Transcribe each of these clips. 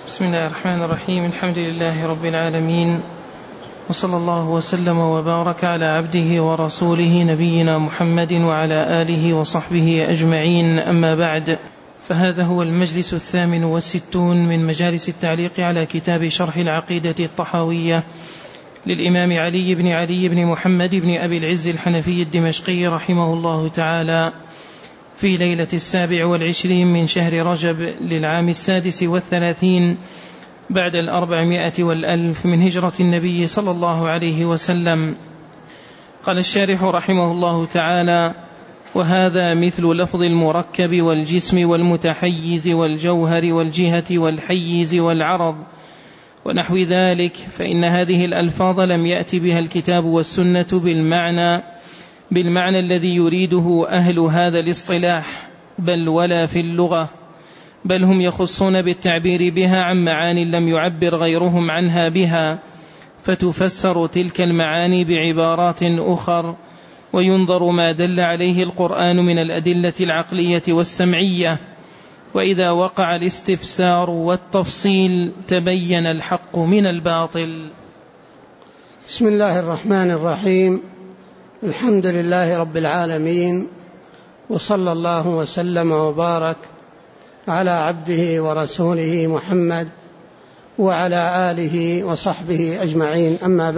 بسم الله الرحمن الرحيم. الحمد لله رب العالمين، وصلى الله وسلم وبارك على عبده ورسوله نبينا محمد وعلى آله وصحبه أجمعين. أما بعد، فهذا هو المجلس 68 من مجالس التعليق على كتاب شرح العقيدة الطحاوية للإمام علي بن محمد بن أبي العز الحنفي الدمشقي رحمه الله تعالى، في ليلة 27 من شهر رجب للعام 36 بعد 400 من هجرة النبي صلى الله عليه وسلم. قال الشارح رحمه الله تعالى: وهذا مثل لفظ المركب والجسم والمتحيز والجوهر والجهة والحيز والعرض ونحو ذلك، فإن هذه الألفاظ لم يأتي بها الكتاب والسنة بالمعنى الذي يريده أهل هذا الاصطلاح، بل ولا في اللغة، بل هم يخصون بالتعبير بها عن معاني لم يعبر غيرهم عنها بها، فتفسر تلك المعاني بعبارات أخر، وينظر ما دل عليه القرآن من الأدلة العقلية والسمعية، وإذا وقع الاستفسار والتفصيل تبين الحق من الباطل. بسم الله الرحمن الرحيم. الحمد لله رب العالمين، وصلى الله وسلم وبارك على عبده ورسوله محمد وعلى آله وصحبه أجمعين. أما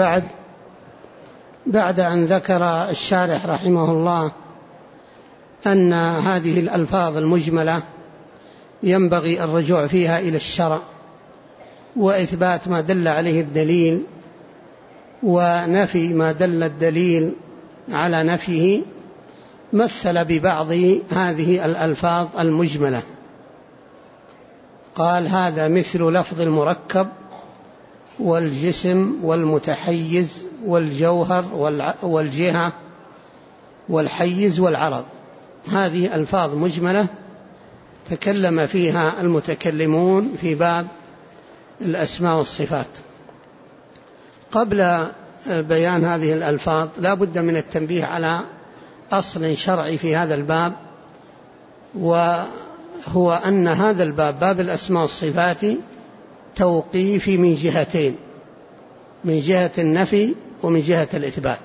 بعد أن ذكر الشارح رحمه الله أن هذه الألفاظ المجملة ينبغي الرجوع فيها إلى الشرع وإثبات ما دل عليه الدليل ونفي ما دل الدليل على نفيه، مثل ببعض هذه الألفاظ المجملة. قال: هذا مثل لفظ المركب والجسم والمتحيز والجوهر والجهة والحيز والعرض. هذه ألفاظ مجملة تكلم فيها المتكلمون في باب الأسماء والصفات. قبل بيان هذه الألفاظ لا بد من التنبيه على أصل شرعي في هذا الباب، وهو أن هذا الباب، باب الأسماء والصفات، توقيفي من جهتين: من جهة النفي ومن جهة الإثبات.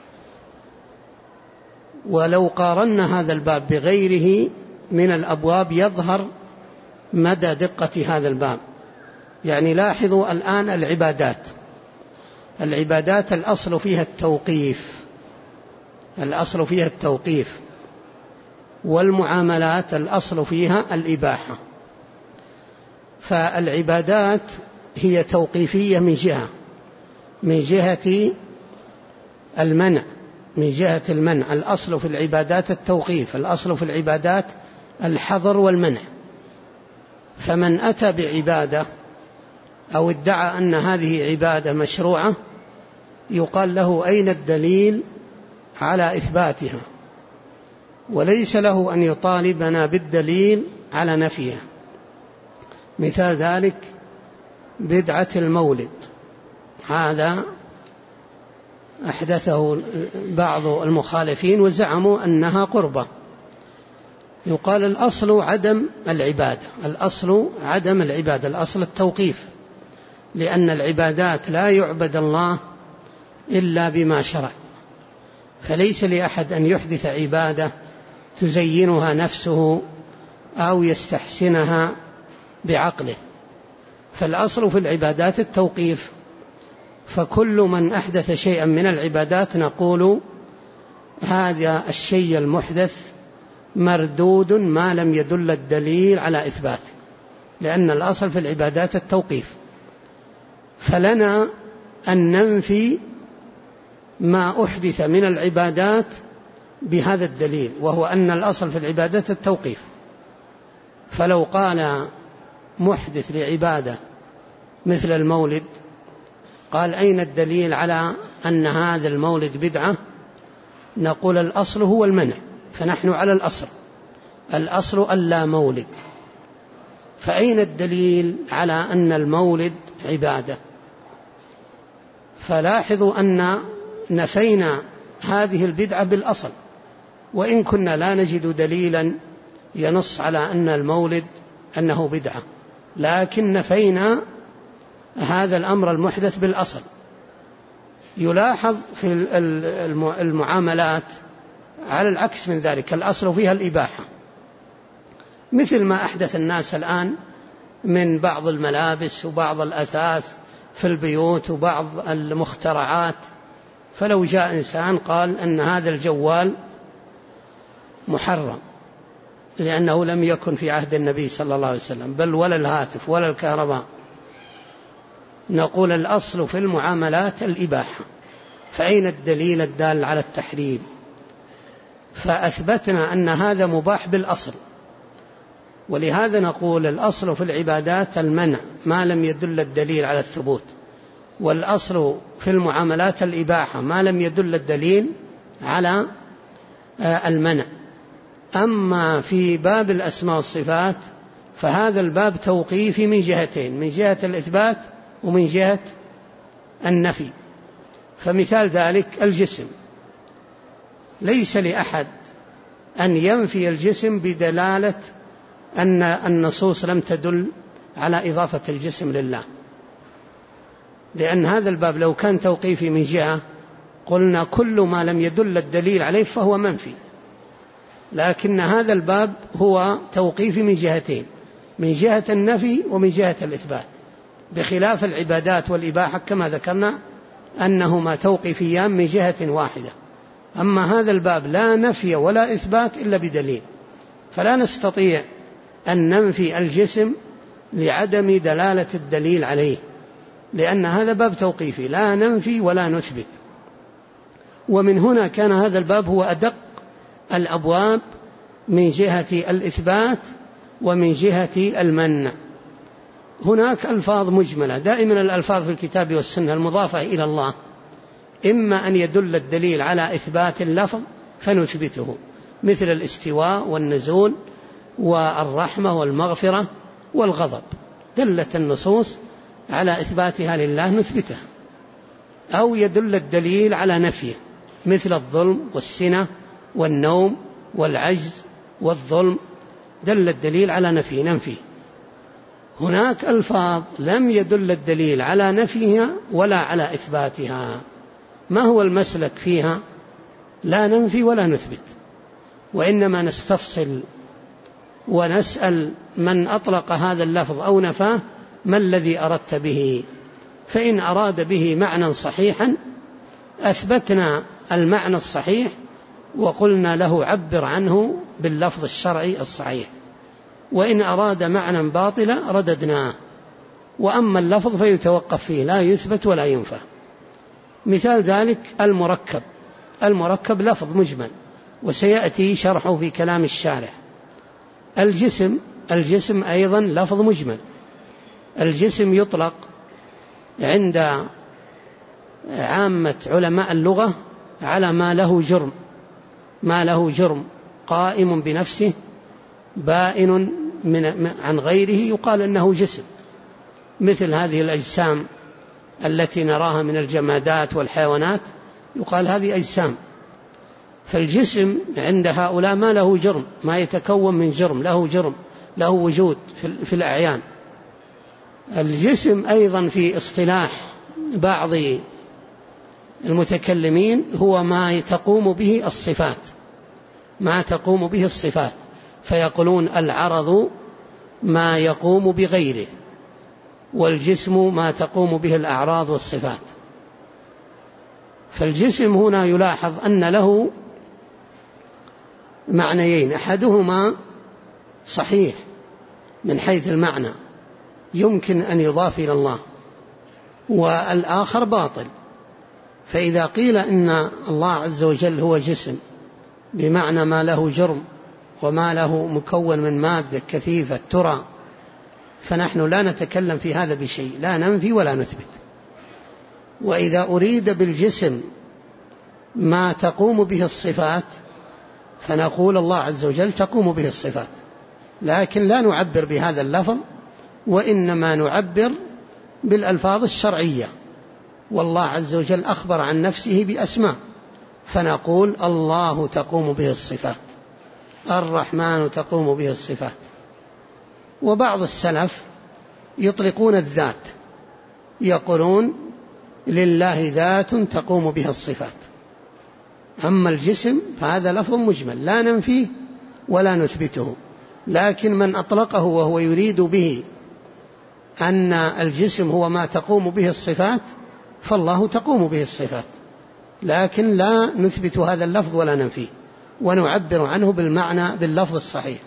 ولو قارنا هذا الباب بغيره من الأبواب يظهر مدى دقة هذا الباب. يعني لاحظوا الآن العبادات الأصل فيها التوقيف، والمعاملات الأصل فيها الإباحة. فالعبادات هي توقيفية من جهة المنع، الأصل في العبادات التوقيف، الأصل في العبادات الحظر والمنع. فمن أتى بعبادة أو ادعى أن هذه عبادة مشروعة يقال له: أين الدليل على إثباتها؟ وليس له أن يطالبنا بالدليل على نفيها. مثال ذلك بدعة المولد، هذا أحدثه بعض المخالفين وزعموا أنها قربة. يقال: الأصل عدم العبادة، الأصل التوقيف، لأن العبادات لا يعبد الله إلا بما شرع، فليس لأحد أن يحدث عبادة تزينها نفسه أو يستحسنها بعقله. فالأصل في العبادات التوقيف، فكل من أحدث شيئا من العبادات نقول هذا الشيء المحدث مردود ما لم يدل الدليل على إثباته، لأن الأصل في العبادات التوقيف. فلنا أن ننفي ما أحدث من العبادات بهذا الدليل، وهو أن الأصل في العبادات التوقيف. فلو قال محدث لعبادة مثل المولد، قال: أين الدليل على أن هذا المولد بدعة؟ نقول: الأصل هو المنع، فنحن على الأصل ألا مولد. فأين الدليل على أن المولد عبادة؟ فلاحظوا أن نفينا هذه البدعة بالأصل، وإن كنا لا نجد دليلا ينص على أن المولد أنه بدعة. لكن نفينا هذا الأمر المحدث بالأصل. يلاحظ في المعاملات على العكس من ذلك، الأصل فيها الإباحة، مثل ما أحدث الناس الآن من بعض الملابس وبعض الأثاث في البيوت وبعض المخترعات. فلو جاء إنسان قال أن هذا الجوال محرم لأنه لم يكن في عهد النبي صلى الله عليه وسلم، بل ولا الهاتف ولا الكهرباء، نقول الأصل في المعاملات الإباحة، فأين الدليل الدال على التحريم؟ فأثبتنا أن هذا مباح بالأصل، ولهذا نقول الأصل في العبادات المنع ما لم يدل الدليل على الثبوت، والأصل في المعاملات الإباحة ما لم يدل الدليل على المنع. أما في باب الأسماء والصفات فهذا الباب توقيفي من جهتين، من جهة الإثبات ومن جهة النفي. فمثال ذلك الجسم، ليس لأحد أن ينفي الجسم بدلالة أن النصوص لم تدل على إضافة الجسم لله، لأن هذا الباب لو كان توقيفي من جهة قلنا كل ما لم يدل الدليل عليه فهو منفي، لكن هذا الباب هو توقيفي من جهتين، من جهة النفي ومن جهة الإثبات، بخلاف العبادات والإباحة كما ذكرنا أنهما توقيفيان من جهة واحدة. أما هذا الباب لا نفي ولا إثبات إلا بدليل، فلا نستطيع أن ننفي الجسم لعدم دلالة الدليل عليه، لأن هذا باب توقيفي لا ننفي ولا نثبت. ومن هنا كان هذا الباب هو أدق الأبواب من جهة الإثبات ومن جهة المنع. هناك ألفاظ مجملة، دائما الألفاظ في الكتاب والسنة المضافة إلى الله إما أن يدل الدليل على إثبات اللفظ فنثبته، مثل الاستواء والنزول والرحمة والمغفرة والغضب، دلت النصوص على إثباتها لله نثبتها، أو يدل الدليل على نفيه، مثل الظلم والسنة والنوم والعجز والظلم، دل الدليل على نفيه ننفيه. هناك ألفاظ لم يدل الدليل على نفيها ولا على إثباتها، ما هو المسلك فيها؟ لا ننفي ولا نثبت، وإنما نستفصل ونسأل من أطلق هذا اللفظ أو نفاه ما الذي أردت به، فإن أراد به معنى صحيحا أثبتنا المعنى الصحيح وقلنا له عبر عنه باللفظ الشرعي الصحيح، وإن أراد معنى باطلا رددناه، وأما اللفظ فيتوقف فيه لا يثبت ولا ينفى. مثال ذلك المركب، المركب لفظ مجمل وسيأتي شرحه في كلام الشارح. الجسم أيضا لفظ مجمل، الجسم يطلق عند عامة علماء اللغة على ما له جرم، ما له جرم قائم بنفسه بائن عن غيره يقال أنه جسم، مثل هذه الأجسام التي نراها من الجمادات والحيوانات يقال هذه أجسام. فالجسم عند هؤلاء ما له جرم، ما يتكون من جرم، له وجود في الأعيان. الجسم أيضا في اصطلاح بعض المتكلمين هو ما تقوم به الصفات، ما تقوم به الصفات، فيقولون العرض ما يقوم بغيره، والجسم ما تقوم به الأعراض والصفات. فالجسم هنا يلاحظ أن له معنيين، أحدهما صحيح من حيث المعنى يمكن أن يضاف إلى الله، والآخر باطل. فإذا قيل إن الله عز وجل هو جسم بمعنى ما له جرم وما له مكون من مادة كثيفة ترى، فنحن لا نتكلم في هذا بشيء، لا ننفي ولا نثبت. وإذا أريد بالجسم ما تقوم به الصفات فنقول الله عز وجل تقوم به الصفات، لكن لا نعبر بهذا اللفظ، وإنما نعبر بالألفاظ الشرعية. والله عز وجل أخبر عن نفسه بأسماء، فنقول الله تقوم به الصفات، الرحمن تقوم به الصفات. وبعض السلف يطلقون الذات، يقولون لله ذات تقوم بها الصفات. أما الجسم فهذا لفظ مجمل لا ننفيه ولا نثبته، لكن من أطلقه وهو يريد به أن الجسم هو ما تقوم به الصفات فالله تقوم به الصفات، لكن لا نثبت هذا اللفظ ولا ننفيه، ونعبر عنه بالمعنى باللفظ الصحيح.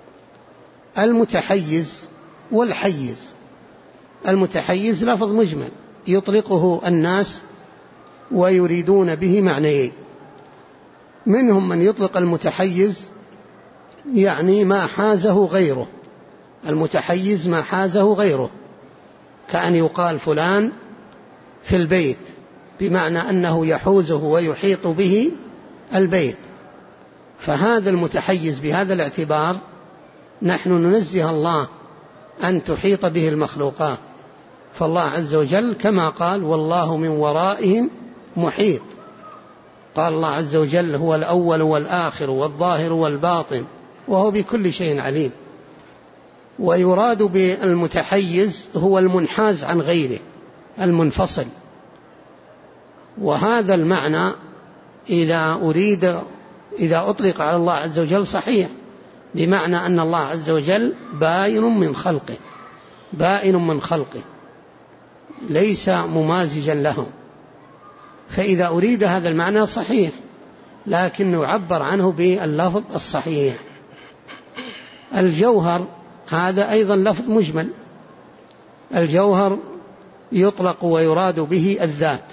المتحيز والحيز. المتحيز لفظ مجمل يطلقه الناس ويريدون به معنيين. منهم من يطلق المتحيز يعني ما حازه غيره، المتحيز ما حازه غيره، كأن يقال فلان في البيت، بمعنى أنه يحوزه ويحيط به البيت، فهذا المتحيز بهذا الاعتبار نحن ننزه الله أن تحيط به المخلوقات، فالله عز وجل كما قال والله من ورائهم محيط، قال الله عز وجل هو الأول والآخر والظاهر والباطن وهو بكل شيء عليم. ويراد بالمتحيز هو المنحاز عن غيره المنفصل، وهذا المعنى إذا أطلق على الله عز وجل صحيح، بمعنى أن الله عز وجل بائن من خلقه ليس ممازجا لهم، فإذا أريد هذا المعنى صحيح، لكن نعبر عنه باللفظ الصحيح. الجوهر هذا أيضا لفظ مجمل، الجوهر يطلق ويراد به الذات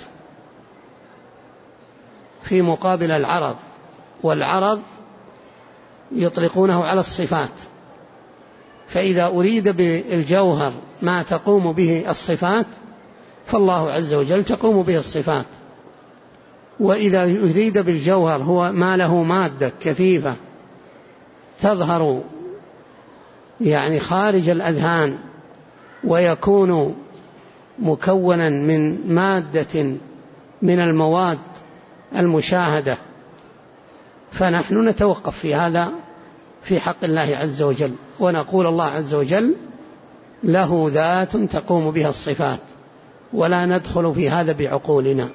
في مقابل العرض، والعرض يطلقونه على الصفات، فإذا أريد بالجوهر ما تقوم به الصفات فالله عز وجل تقوم به الصفات، وإذا يريد بالجوهر هو ما له مادة كثيفة تظهر يعني خارج الأذهان ويكون مكونا من مادة من المواد المشاهدة، فنحن نتوقف في هذا في حق الله عز وجل، ونقول الله عز وجل له ذات تقوم بها الصفات، ولا ندخل في هذا بعقولنا.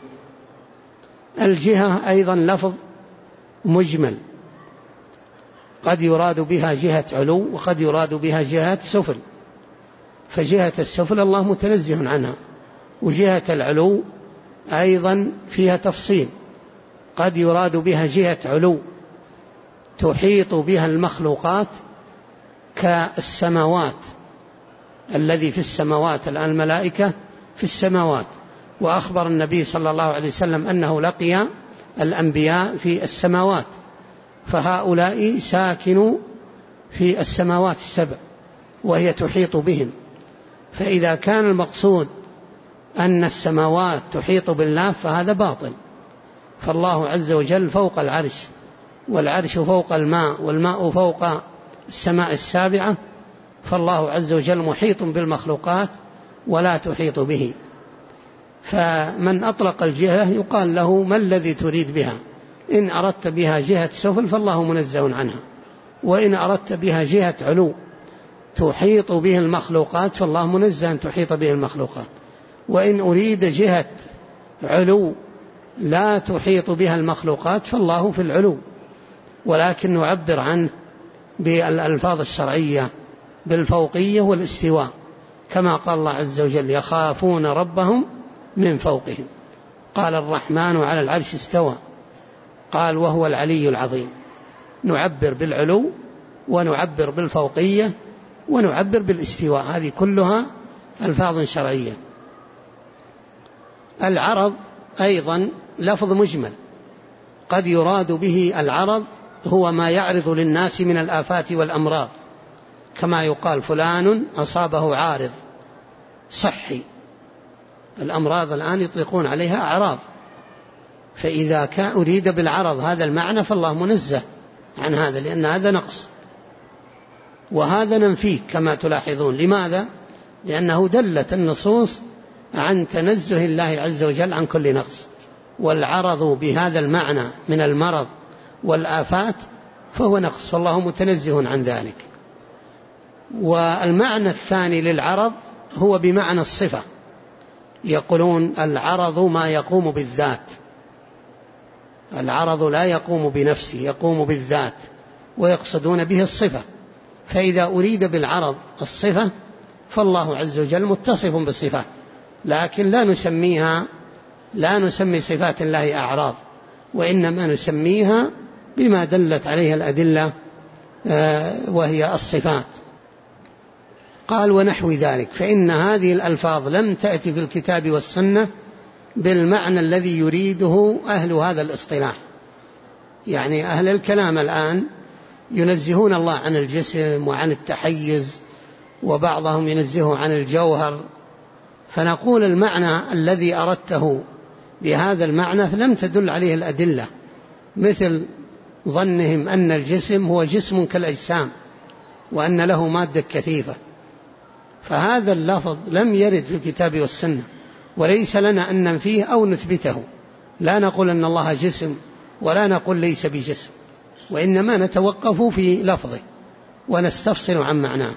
الجهة أيضا لفظ مجمل، قد يراد بها جهة علو وقد يراد بها جهة سفل، فجهة السفل الله متنزه عنها، وجهة العلو أيضا فيها تفصيل، قد يراد بها جهة علو تحيط بها المخلوقات كالسماوات، الذي في السماوات الآن الملائكة في السماوات، وأخبر النبي صلى الله عليه وسلم أنه لقي الأنبياء في السماوات، فهؤلاء ساكنوا في السماوات السبع وهي تحيط بهم، فإذا كان المقصود أن السماوات تحيط بالله فهذا باطل، فالله عز وجل فوق العرش، والعرش فوق الماء، والماء فوق السماء السابعة، فالله عز وجل محيط بالمخلوقات ولا تحيط به. فمن أطلق الجهة يقال له ما الذي تريد بها؟ إن أردت بها جهة سفل فالله منزه عنها، وإن أردت بها جهة علو تحيط به المخلوقات فالله منزه أن تحيط به المخلوقات، وإن أريد جهة علو لا تحيط بها المخلوقات فالله في العلو، ولكن نعبر عنه بالألفاظ الشرعية بالفوقية والاستواء، كما قال الله عز وجل يخافون ربهم من فوقهم، قال الرحمن على العرش استوى، قال وهو العلي العظيم. نعبر بالعلو ونعبر بالفوقية ونعبر بالاستواء، هذه كلها ألفاظ شرعية. العرض أيضا لفظ مجمل، قد يراد به العرض هو ما يعرض للناس من الآفات والأمراض، كما يقال فلان أصابه عارض صحي، الأمراض الآن يطلقون عليها أعراض، فإذا كان أريد بالعرض هذا المعنى فالله منزه عن هذا، لأن هذا نقص، وهذا ننفيه كما تلاحظون. لماذا؟ لأنه دلت النصوص عن تنزه الله عز وجل عن كل نقص، والعرض بهذا المعنى من المرض والآفات فهو نقص، فالله متنزه عن ذلك. والمعنى الثاني للعرض هو بمعنى الصفة، يقولون العرض ما يقوم بالذات، العرض لا يقوم بنفسه، يقوم بالذات، ويقصدون به الصفة. فإذا أريد بالعرض الصفة فالله عز وجل متصف بالصفات، لكن لا نسمي صفات الله أعراض، وإنما نسميها بما دلت عليه الأدلة وهي الصفات. قال ونحو ذلك، فإن هذه الألفاظ لم تأتي في الكتاب والسنة بالمعنى الذي يريده أهل هذا الاصطلاح. يعني أهل الكلام الآن ينزهون الله عن الجسم وعن التحيز، وبعضهم ينزهه عن الجوهر، فنقول المعنى الذي أردته بهذا المعنى لم تدل عليه الأدلة، مثل ظنهم أن الجسم هو جسم كالأجسام وأن له مادة كثيفة، فهذا اللفظ لم يرد في الكتاب والسنة، وليس لنا أن ننفيه أو نثبته. لا نقول أن الله جسم ولا نقول ليس بجسم، وإنما نتوقف في لفظه ونستفصل عن معناه.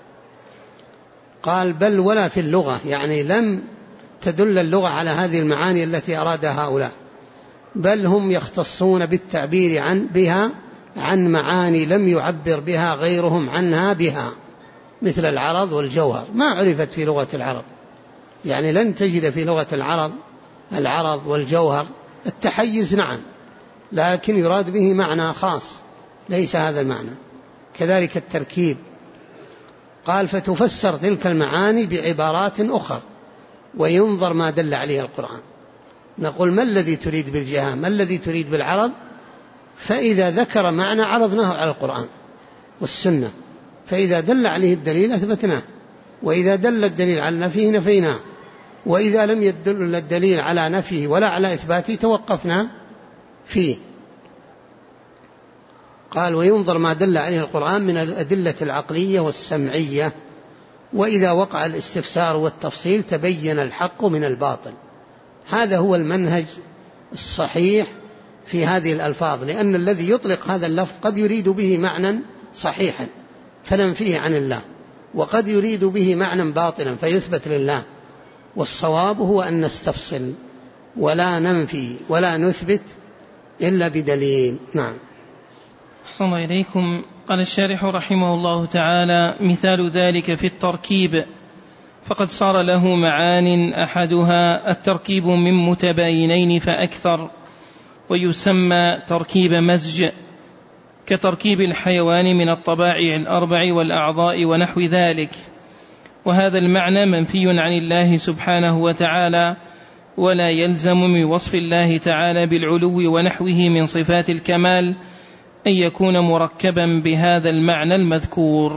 قال بل ولا في اللغة، يعني لم تدل اللغة على هذه المعاني التي أرادها هؤلاء، بل هم يختصون بالتعبير بها عن معاني لم يعبر بها غيرهم عنها بها، مثل العرض والجوهر ما عرفت في لغة العرب. يعني لن تجد في لغة العرض والجوهر. التحيز نعم، لكن يراد به معنى خاص ليس هذا المعنى. كذلك التركيب. قال فتفسر تلك المعاني بعبارات أخرى وينظر ما دل عليه القرآن. نقول ما الذي تريد بالجهة، ما الذي تريد بالعرض، فإذا ذكر معنى عرضناه على القرآن والسنة، فإذا دل عليه الدليل أثبتناه، وإذا دل الدليل على نفيه نفيناه، وإذا لم يدل الدليل على نفيه ولا على إثباته توقفنا فيه. قال وينظر ما دل عليه القرآن من الأدلة العقلية والسمعية، وإذا وقع الاستفسار والتفصيل تبين الحق من الباطل. هذا هو المنهج الصحيح في هذه الألفاظ، لأن الذي يطلق هذا اللفظ قد يريد به معنى صحيحا فننفيه عن الله، وقد يريد به معنى باطلا فيثبت لله، والصواب هو أن نستفصل ولا ننفي ولا نثبت إلا بدليل. نعم. أحسن الله إليكم. قال الشارح رحمه الله تعالى مثال ذلك في التركيب، فقد صار له معان أحدها التركيب من متباينين فأكثر، ويسمى تركيب مزج، كتركيب الحيوان من الطبائع الأربع والأعضاء ونحو ذلك. وهذا المعنى منفي عن الله سبحانه وتعالى، ولا يلزم من وصف الله تعالى بالعلو ونحوه من صفات الكمال أن يكون مركبا بهذا المعنى المذكور.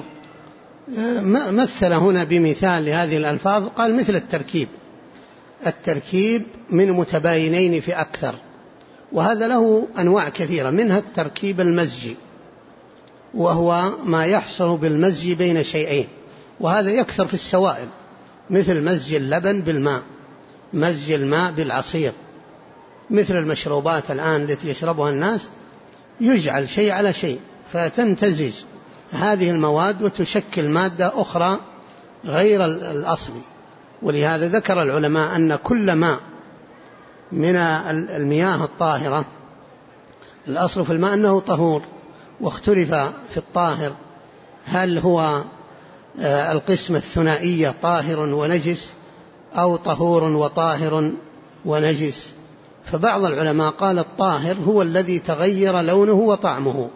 مثل هنا بمثال لهذه الألفاظ، قال مثل التركيب من متباينين في أكثر، وهذا له أنواع كثيرة، منها التركيب المزجي، وهو ما يحصل بالمزج بين شيئين، وهذا يكثر في السوائل، مثل مزج اللبن بالماء، مزج الماء بالعصير، مثل المشروبات الآن التي يشربها الناس، يجعل شيء على شيء فتمتزج هذه المواد وتشكل مادة أخرى غير الأصلي. ولهذا ذكر العلماء أن كل ماء من المياه الطاهرة، الأصل في الماء أنه طهور، واختلف في الطاهر هل هو القسم الثنائية طاهر ونجس أو طهور وطاهر ونجس. فبعض العلماء قال الطاهر هو الذي تغير لونه وطعمه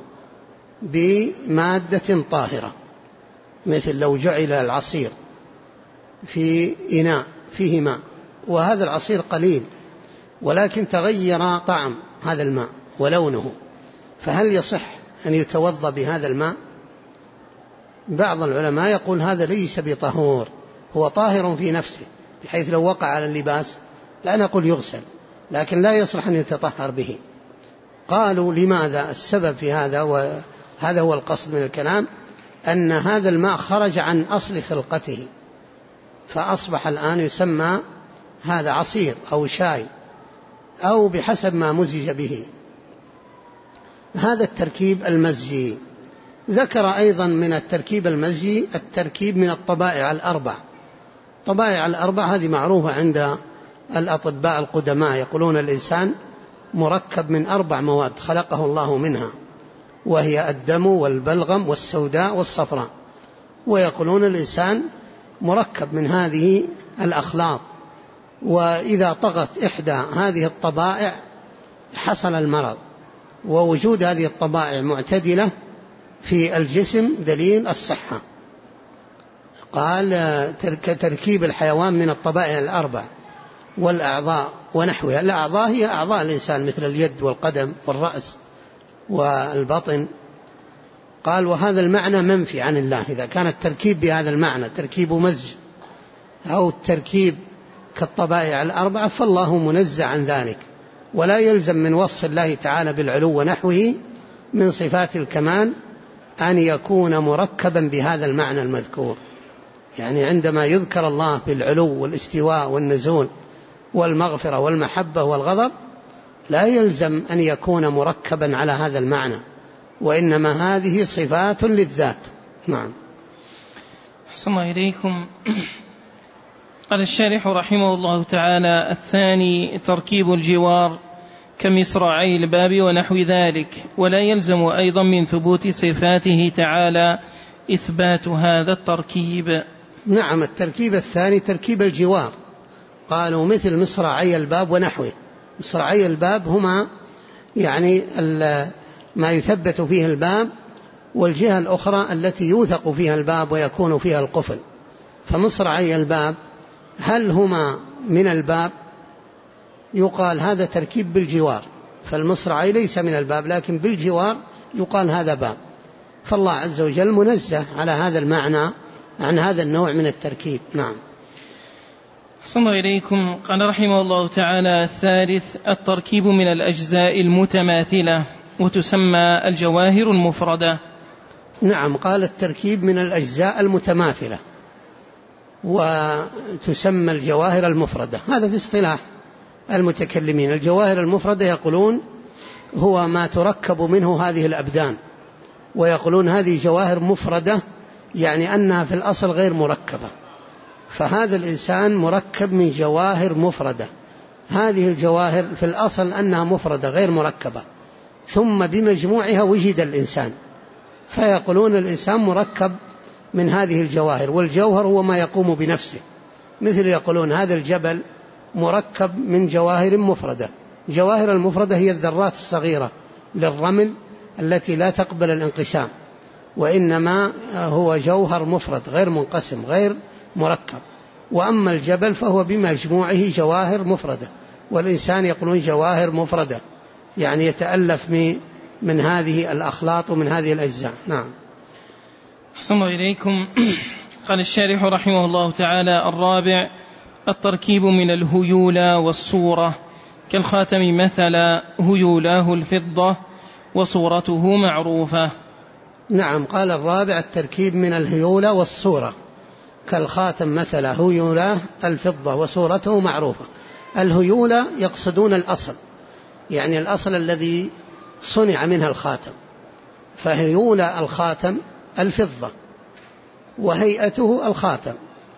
بمادة طاهرة، مثل لو جعل العصير في إناء فيه ماء وهذا العصير قليل ولكن تغير طعم هذا الماء ولونه، فهل يصح أن يتوضأ بهذا الماء؟ بعض العلماء يقول هذا ليس بطهور، هو طاهر في نفسه، بحيث لو وقع على اللباس لا نقول يغسل، لكن لا يصلح أن يتطهر به. قالوا لماذا؟ السبب في هذا، وهذا هو القصد من الكلام، أن هذا الماء خرج عن أصل خلقته، فأصبح الآن يسمى هذا عصير أو شاي أو بحسب ما مزج به. هذا التركيب المزجي. ذكر أيضا من التركيب المزجي التركيب من الطبائع الأربع، الطبائع الأربع هذه معروفة عند الأطباء القدماء، يقولون الإنسان مركب من 4 مواد خلقه الله منها، وهي الدم والبلغم والسوداء والصفراء، ويقولون الإنسان مركب من هذه الأخلاط، وإذا طغت إحدى هذه الطبائع حصل المرض. ووجود هذه الطبائع معتدلة في الجسم دليل الصحة. قال تركيب الحيوان من الطبائع الأربع والأعضاء ونحوها. الأعضاء هي أعضاء الإنسان مثل اليد والقدم والرأس والبطن. قال وهذا المعنى منفي عن الله. إذا كان التركيب بهذا المعنى تركيب مزج أو التركيب كالطبائع الأربعة فالله منزه عن ذلك، ولا يلزم من وصف الله تعالى بالعلو ونحوه من صفات الكمال أن يكون مركبا بهذا المعنى المذكور. يعني عندما يذكر الله بالعلو والاستواء والنزول والمغفرة والمحبة والغضب لا يلزم أن يكون مركبا على هذا المعنى، وإنما هذه صفات للذات. نعم. أحسن الله إليكم. قال الشارح رحمه الله تعالى: الثاني تركيب الجوار كمصراعي الباب ونحو ذلك، ولا يلزم أيضا من ثبوت صفاته تعالى إثبات هذا التركيب. نعم. التركيب الثاني تركيب الجوار، قالوا مثل مصراعي الباب ونحوه. مصراعي الباب هما يعني ما يثبت فيه الباب، والجهة الأخرى التي يوثق فيها الباب ويكون فيها القفل. فمصراعي الباب هل هما من الباب؟ يقال هذا تركيب بالجوار، فالمصراعي ليس من الباب لكن بالجوار يقال هذا باب. فالله عز وجل منزه على هذا المعنى عن هذا النوع من التركيب. نعم. أحسن الله إليكم. قال رحمه الله تعالى: الثالث التركيب من الأجزاء المتماثلة، وتسمى الجواهر المفردة. نعم. قال التركيب من الأجزاء المتماثلة وتسمى الجواهر المفردة. هذا في اصطلاح المتكلمين. الجواهر المفردة يقولون هو ما تركب منه هذه الأبدان، ويقولون هذه جواهر مفردة يعني أنها في الأصل غير مركبة. فهذا الإنسان مركب من جواهر مفردة. هذه الجواهر في الأصل أنها مفردة غير مركبة، ثم بمجموعها وجد الإنسان، فيقولون الإنسان مركب من هذه الجواهر. والجوهر هو ما يقوم بنفسه، مثل يقولون هذا الجبل مركب من جواهر مفردة. جواهر المفردة هي الذرات الصغيرة للرمل التي لا تقبل الانقسام، وإنما هو جوهر مفرد غير منقسم غير مركب. وأما الجبل فهو بمجموعه جواهر مفردة، والإنسان يقولون جواهر مفردة يعني يتألف من هذه الأخلاط ومن هذه الأجزاء. نعم. أحسن الله إليكم. قال الشارح رحمه الله تعالى: الرابع التركيب من الهيولى والصورة كالخاتم مثلا هيولاه الفضة وصورته معروفة. نعم. قال الرابع التركيب من الهيولى والصورة كالخاتم مثلا هيولاه الفضة وصورته معروفة. الهيولى يقصدون الأصل، يعني الأصل الذي صنع منها الخاتم، فهيولى الخاتم الفضة وهيئته الخاتم،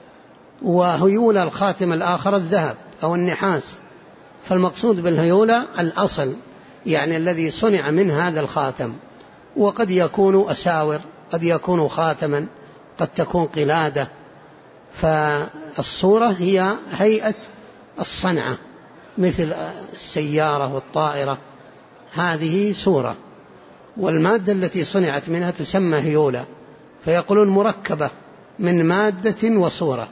وهيولى الخاتم الآخر الذهب أو النحاس. فالمقصود بالهيولى الأصل يعني الذي صنع من هذا الخاتم، وقد يكون أساور، قد يكون خاتما، قد تكون قلادة. فالصورة هي هيئة الصنعة مثل السيارة والطائرة، هذه صورة. والمادة التي صنعت منها تسمى هيولى، فيقولون مركبة من مادة وصورة.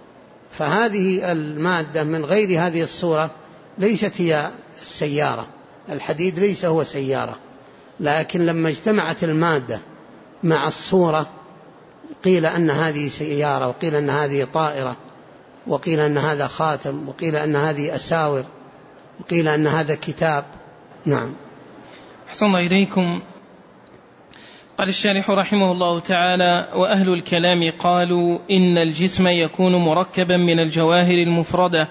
فهذه المادة من غير هذه الصورة ليست هي السيارة. الحديد ليس هو سيارة، لكن لما اجتمعت المادة مع الصورة قيل أن هذه سيارة، وقيل أن هذه طائرة، وقيل أن هذا خاتم، وقيل أن هذه أساور، وقيل أن هذا كتاب. نعم. أحسن الله إليكم. قال الشارح رحمه الله تعالى: وأهل الكلام قالوا إن الجسم يكون مركبا من الجواهر المفردة،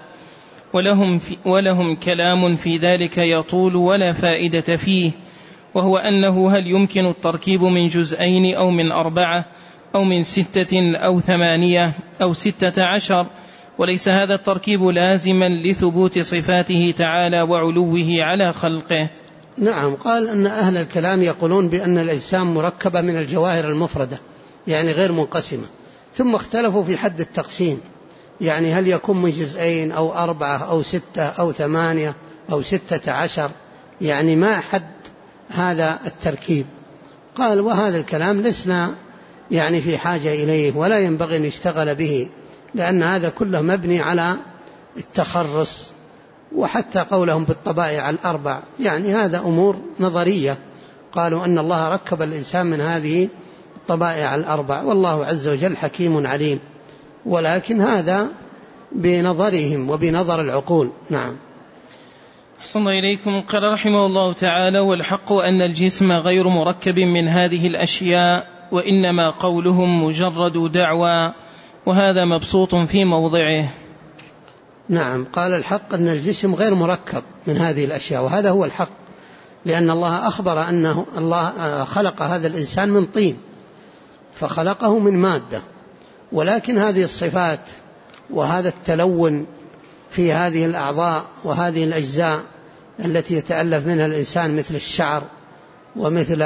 ولهم كلام في ذلك يطول ولا فائدة فيه، وهو أنه هل يمكن التركيب من جزئين أو من 4 أو من 6 أو 8 أو 16، وليس هذا التركيب لازما لثبوت صفاته تعالى وعلوه على خلقه. نعم، قال أن أهل الكلام يقولون بأن الأجسام مركبة من الجواهر المفردة، يعني غير منقسمة، ثم اختلفوا في حد التقسيم، يعني هل يكون من جزئين أو 4 أو 6 أو 8 أو 16، يعني ما حد هذا التركيب. قال وهذا الكلام لسنا يعني في حاجة إليه ولا ينبغي أن يشتغل به، لأن هذا كله مبني على التخرص، وحتى قولهم بالطبائع 4 يعني هذا أمور نظرية، قالوا أن الله ركب الإنسان من هذه الطبائع 4، والله عز وجل حكيم عليم، ولكن هذا بنظرهم وبنظر العقول. نعم. أحسن إليكم. قال رحمه الله تعالى: والحق أن الجسم غير مركب من هذه الأشياء، وإنما قولهم مجرد دعوى، وهذا مبسوط في موضعه. نعم، قال الحق أن الجسم غير مركب من هذه الأشياء، وهذا هو الحق، لأن الله أخبر أنه الله خلق هذا الإنسان من طين، فخلقه من مادة، ولكن هذه الصفات وهذا التلون في هذه الأعضاء وهذه الأجزاء التي يتألف منها الإنسان، مثل الشعر ومثل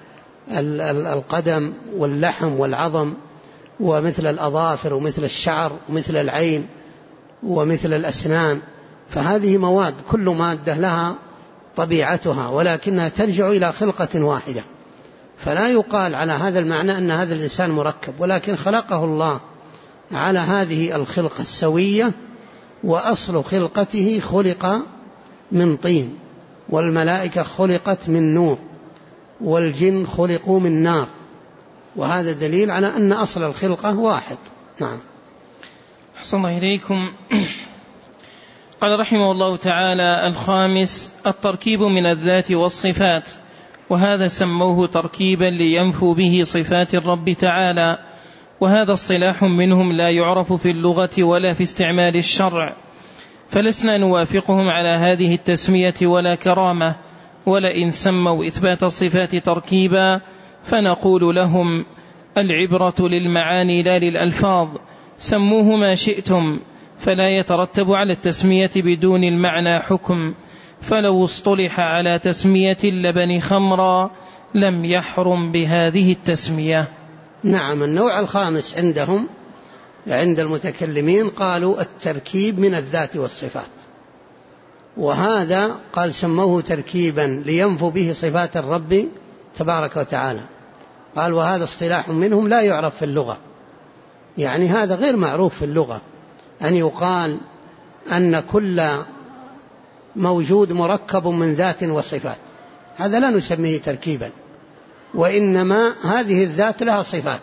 القدم واللحم والعظم ومثل الأظافر ومثل الشعر ومثل العين ومثل الأسنان، فهذه مواد، كل مادة لها طبيعتها، ولكنها ترجع إلى خلقة واحدة، فلا يقال على هذا المعنى أن هذا الإنسان مركب، ولكن خلقه الله على هذه الخلقة السوية، وأصل خلقته خلق من طين، والملائكة خلقت من نور، والجن خلقوا من نار، وهذا دليل على أن أصل الخلقة واحد. نعم. أحسن الله إليكم. قال رحمه الله تعالى: الخامس التركيب من الذات والصفات، وهذا سموه تركيبا لينفوا به صفات الرب تعالى، وهذا اصطلاح منهم لا يعرف في اللغة ولا في استعمال الشرع، فلسنا نوافقهم على هذه التسمية ولا كرامة، ولئن سموا إثبات الصفات تركيبا فنقول لهم: العبرة للمعاني لا للألفاظ، سموه ما شئتم، فلا يترتب على التسمية بدون المعنى حكم، فلو اصطلح على تسمية اللبن خمرا لم يحرم بهذه التسمية. نعم. النوع الخامس عندهم عند المتكلمين قالوا التركيب من الذات والصفات، وهذا قال سموه تركيبا لينفوا به صفات الرب تبارك وتعالى، قال وهذا اصطلاح منهم لا يعرف في اللغة، يعني هذا غير معروف في اللغة أن يقال أن كل موجود مركب من ذات وصفات، هذا لا نسميه تركيبا، وإنما هذه الذات لها صفات،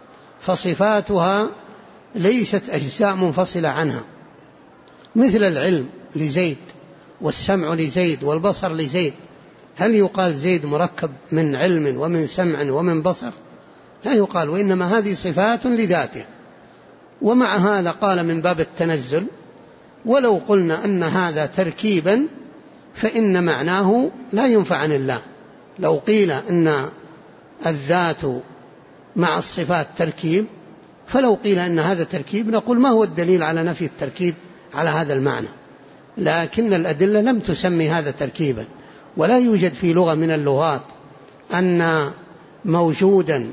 فصفاتها ليست أجزاء منفصلة عنها، مثل العلم لزيد والسمع لزيد والبصر لزيد، هل يقال زيد مركب من علم ومن سمع ومن بصر؟ لا يقال، وإنما هذه صفات لذاته. ومع هذا قال من باب التنزل: ولو قلنا أن هذا تركيبا فإن معناه لا ينفع عن الله، لو قيل أن الذات مع الصفات تركيب، فلو قيل أن هذا تركيب نقول ما هو الدليل على نفي التركيب على هذا المعنى، لكن الأدلة لم تسمي هذا تركيبا، ولا يوجد في لغة من اللغات أن موجودا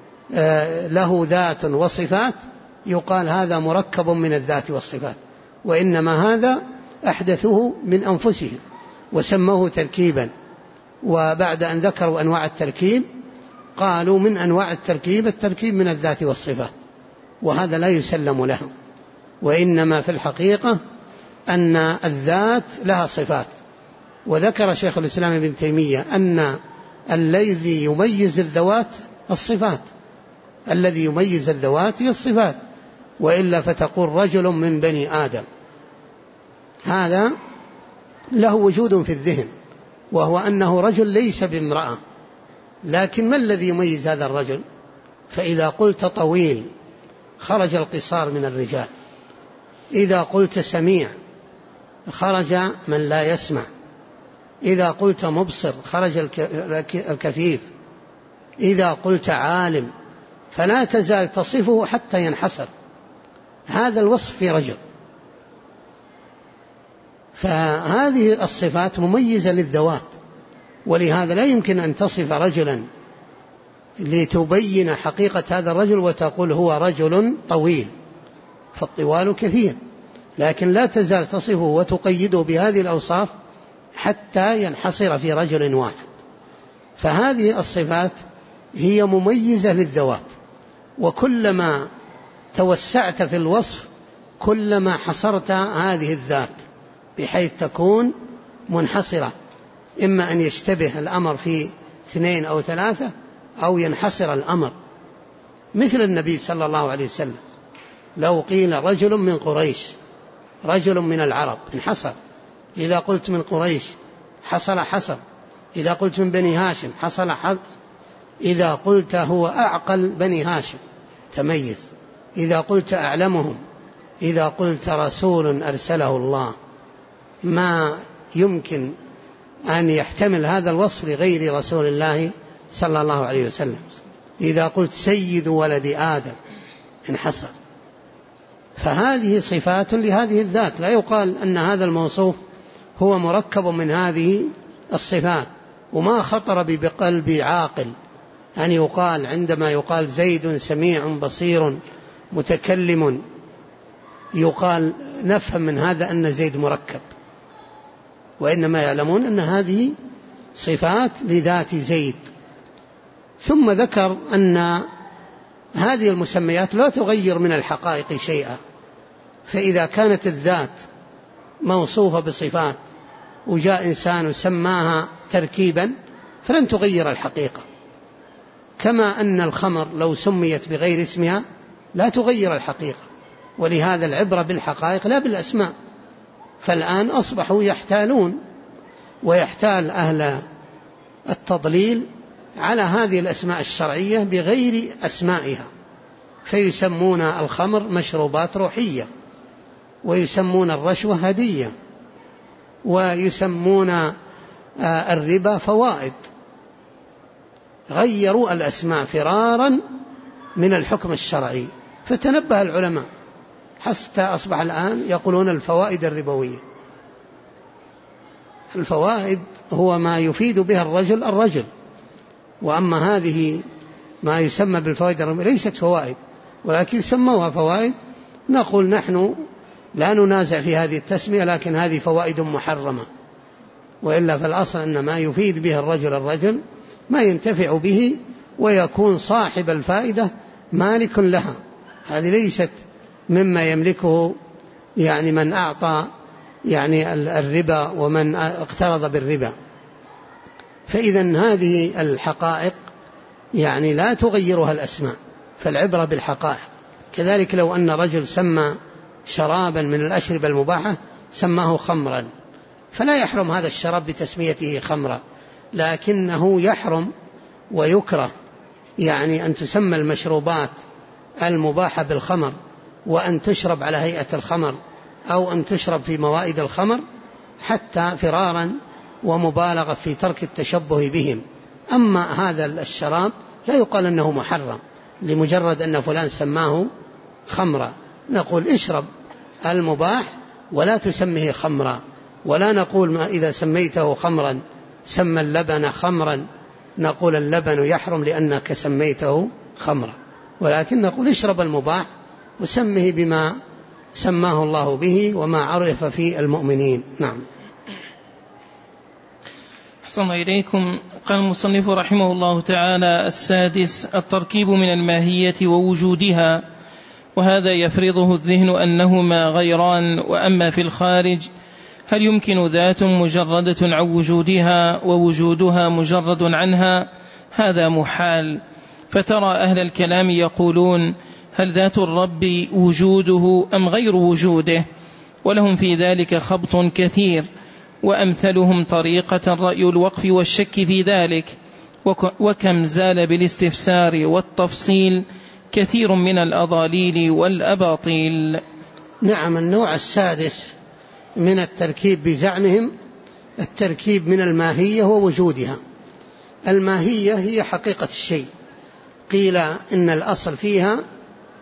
له ذات وصفات يقال هذا مركب من الذات والصفات، وإنما هذا أحدثوه من أنفسهم وسموه تركيبا، وبعد أن ذكروا أنواع التركيب قالوا من أنواع التركيب التركيب من الذات والصفات، وهذا لا يسلم له، وإنما في الحقيقة أن الذات لها صفات. وذكر شيخ الإسلام ابن تيمية أن الذي يميز الذوات الصفات، الذي يميز الذوات هي الصفات، وإلا فتقول رجل من بني آدم، هذا له وجود في الذهن، وهو أنه رجل ليس بامرأة، لكن ما الذي يميز هذا الرجل؟ فإذا قلت طويل خرج القصار من الرجال، إذا قلت سميع خرج من لا يسمع، إذا قلت مبصر خرج الكفيف، إذا قلت عالم، فلا تزال تصفه حتى ينحصر، هذا الوصف في رجل، فهذه الصفات مميزة للذوات، ولهذا لا يمكن أن تصف رجلا لتبين حقيقة هذا الرجل وتقول هو رجل طويل، فالطوال كثير، لكن لا تزال تصفه وتقيده بهذه الأوصاف حتى ينحصر في رجل واحد. فهذه الصفات هي مميزة للذوات، وكلما توسعت في الوصف كلما حصرت هذه الذات بحيث تكون منحصرة، إما أن يشتبه الأمر في 2 أو 3 أو ينحصر الأمر. مثل النبي صلى الله عليه وسلم لو قيل رجل من قريش، رجل من العرب، انحصر. إذا قلت من قريش حصل حصر، إذا قلت من بني هاشم حصل حصر، إذا قلت هو أعقل بني هاشم تميز، إذا قلت أعلمهم، إذا قلت رسول أرسله الله، ما يمكن أن يحتمل هذا الوصف لغير رسول الله صلى الله عليه وسلم. إذا قلت سيد ولد آدم انحصر. فهذه صفات لهذه الذات، لا يقال أن هذا الموصوف هو مركب من هذه الصفات. وما خطر بقلب عاقل أن يقال عندما يقال زيد سميع بصير متكلم، يقال نفهم من هذا أن زيد مركب، وإنما يعلمون أن هذه صفات لذات زيد. ثم ذكر أن هذه المسميات لا تغير من الحقائق شيئا، فإذا كانت الذات موصوفة بصفات وجاء إنسان سماها تركيبا فلن تغير الحقيقة، كما أن الخمر لو سميت بغير اسمها لا تغير الحقيقة. ولهذا العبرة بالحقائق لا بالأسماء. فالآن أصبحوا يحتالون، ويحتال أهل التضليل على هذه الأسماء الشرعية بغير أسمائها، فيسمون الخمر مشروبات روحية، ويسمون الرشوة هدية، ويسمون الربا فوائد. غيروا الأسماء فرارا من الحكم الشرعي. فتنبه العلماء حتى أصبح الآن يقولون الفوائد الربوية. الفوائد هو ما يفيد بها الرجل، وأما هذه ما يسمى بالفوائد الربوية ليست فوائد، ولكن سموها فوائد. نقول نحن لا ننازع في هذه التسمية، لكن هذه فوائد محرمة، وإلا فالأصل أن ما يفيد به الرجل ما ينتفع به ويكون صاحب الفائدة مالك لها. هذه ليست مما يملكه يعني من أعطى يعني الربا ومن اقترض بالربا. فإذا هذه الحقائق يعني لا تغيرها الأسماء، فالعبرة بالحقائق. كذلك لو أن رجل سمى شرابا من الأشربة المباحة سماه خمرا، فلا يحرم هذا الشراب بتسميته خمرا، لكنه يحرم ويكره يعني أن تسمى المشروبات المباحة بالخمر، وأن تشرب على هيئة الخمر، أو أن تشرب في موائد الخمر، حتى فرارا ومبالغة في ترك التشبه بهم. أما هذا الشراب لا يقال أنه محرم لمجرد أن فلان سماه خمرا، نقول اشرب المباح ولا تسميه خمرا. ولا نقول ما إذا سميته خمرا سمى اللبن خمرا، نقول اللبن يحرم لأنك سميته خمرا، ولكن نقول اشرب المباح وسمه بما سماه الله به وما عرف في المؤمنين. نعم. أحسن إليكم. قال المصنف رحمه الله تعالى: 6. التركيب من الماهية ووجودها، وهذا يفرضه الذهن أنهما غيران. وأما في الخارج هل يمكن ذات مجردة عن وجودها ووجودها مجرد عنها؟ هذا محال. فترى أهل الكلام يقولون: هل ذات الرب وجوده أم غير وجوده؟ ولهم في ذلك خبط كثير، وأمثلهم طريقة رأي الوقف والشك في ذلك، وكم زال بالاستفسار والتفصيل كثير من الأضاليل والأباطيل. نعم. النوع 6 من التركيب بزعمهم التركيب من الماهية ووجودها. الماهية هي حقيقة الشيء، قيل إن الأصل فيها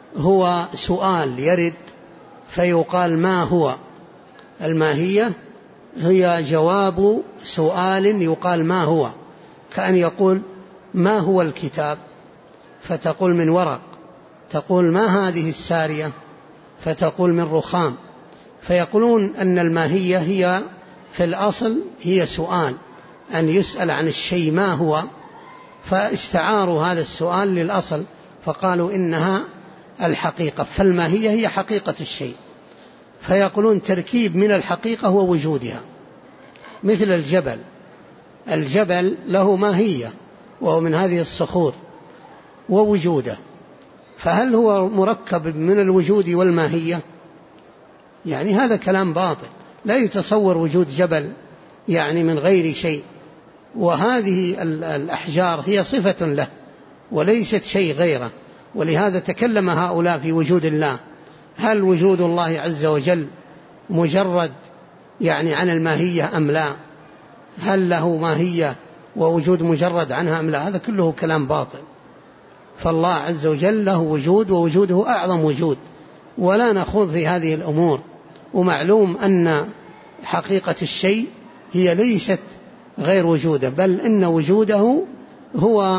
هو سؤال يرد فيقال ما هو. الماهية هي جواب سؤال يقال ما هو، كأن يقول ما هو الكتاب فتقول من ورق، تقول ما هذه السارية فتقول من رخام. فيقولون أن الماهية هي في الأصل هي سؤال، أن يسأل عن الشيء ما هو، فاستعاروا هذا السؤال للأصل فقالوا إنها الحقيقة، فالماهية هي حقيقة الشيء. فيقولون تركيب من الحقيقة هو وجودها، مثل الجبل، الجبل له ماهية وهو من هذه الصخور ووجوده، فهل هو مركب من الوجود والماهية؟ يعني هذا كلام باطل، لا يتصور وجود جبل يعني من غير شيء، وهذه الأحجار هي صفة له وليست شيء غيره. ولهذا تكلم هؤلاء في وجود الله، هل وجود الله عز وجل مجرد يعني عن الماهية أم لا؟ هل له ماهية ووجود مجرد عنها أم لا؟ هذا كله كلام باطل. فالله عز وجل له وجود ووجوده أعظم وجود، ولا نخوض في هذه الأمور. ومعلوم أن حقيقة الشيء هي ليست غير وجوده، بل إن وجوده هو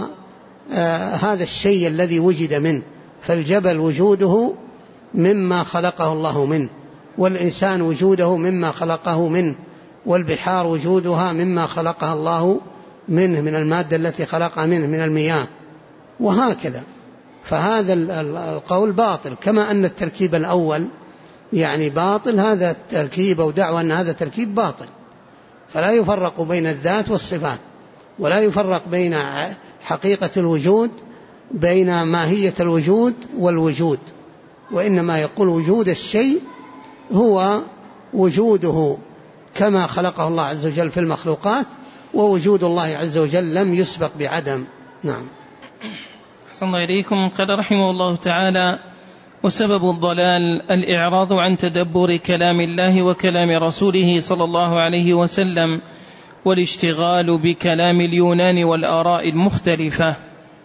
هذا الشيء الذي وجد منه. فالجبل وجوده مما خلقه الله منه، والإنسان وجوده مما خلقه منه، والبحار وجودها مما خلقها الله منه من المادة التي خلقها منه من المياه، وهكذا. فهذا القول باطل، كما أن التركيب الأول يعني باطل، هذا التركيب أو دعوة أن هذا تركيب باطل. فلا يفرق بين الذات والصفات، ولا يفرق بين حقيقة الوجود بين ماهية الوجود والوجود، وإنما يقول وجود الشيء هو وجوده كما خلقه الله عز وجل في المخلوقات، ووجود الله عز وجل لم يسبق بعدم. نعم. أحسن الله إليكم. قال رحمه الله تعالى: وسبب الضلال الإعراض عن تدبر كلام الله وكلام رسوله صلى الله عليه وسلم، والاشتغال بكلام اليونان والآراء المختلفة.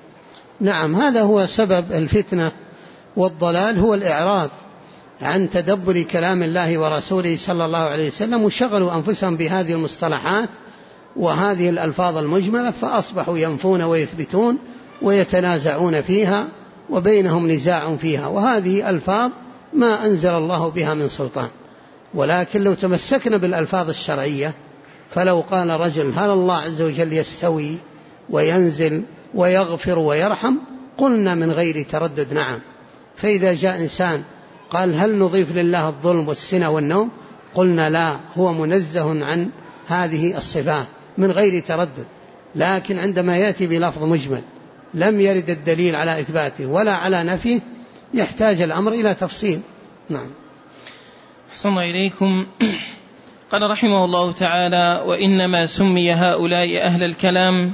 نعم، هذا هو سبب الفتنة والضلال، هو الإعراض عن تدبر كلام الله ورسوله صلى الله عليه وسلم، وشغلوا أنفسهم بهذه المصطلحات وهذه الألفاظ المجملة، فأصبحوا ينفون ويثبتون ويتنازعون فيها وبينهم نزاع فيها، وهذه ألفاظ ما أنزل الله بها من سلطان. ولكن لو تمسكنا بالألفاظ الشرعية، فلو قال رجل هل الله عز وجل يستوي وينزل ويغفر ويرحم، قلنا من غير تردد نعم. فإذا جاء إنسان قال هل نضيف لله الظلم والسنة والنوم، قلنا لا، هو منزه عن هذه الصفات من غير تردد. لكن عندما يأتي بلفظ مجمل لم يرد الدليل على إثباته ولا على نفيه، يحتاج الأمر إلى تفصيل. نعم. أحسن الله إليكم. قال رحمه الله تعالى: وإنما سمي هؤلاء أهل الكلام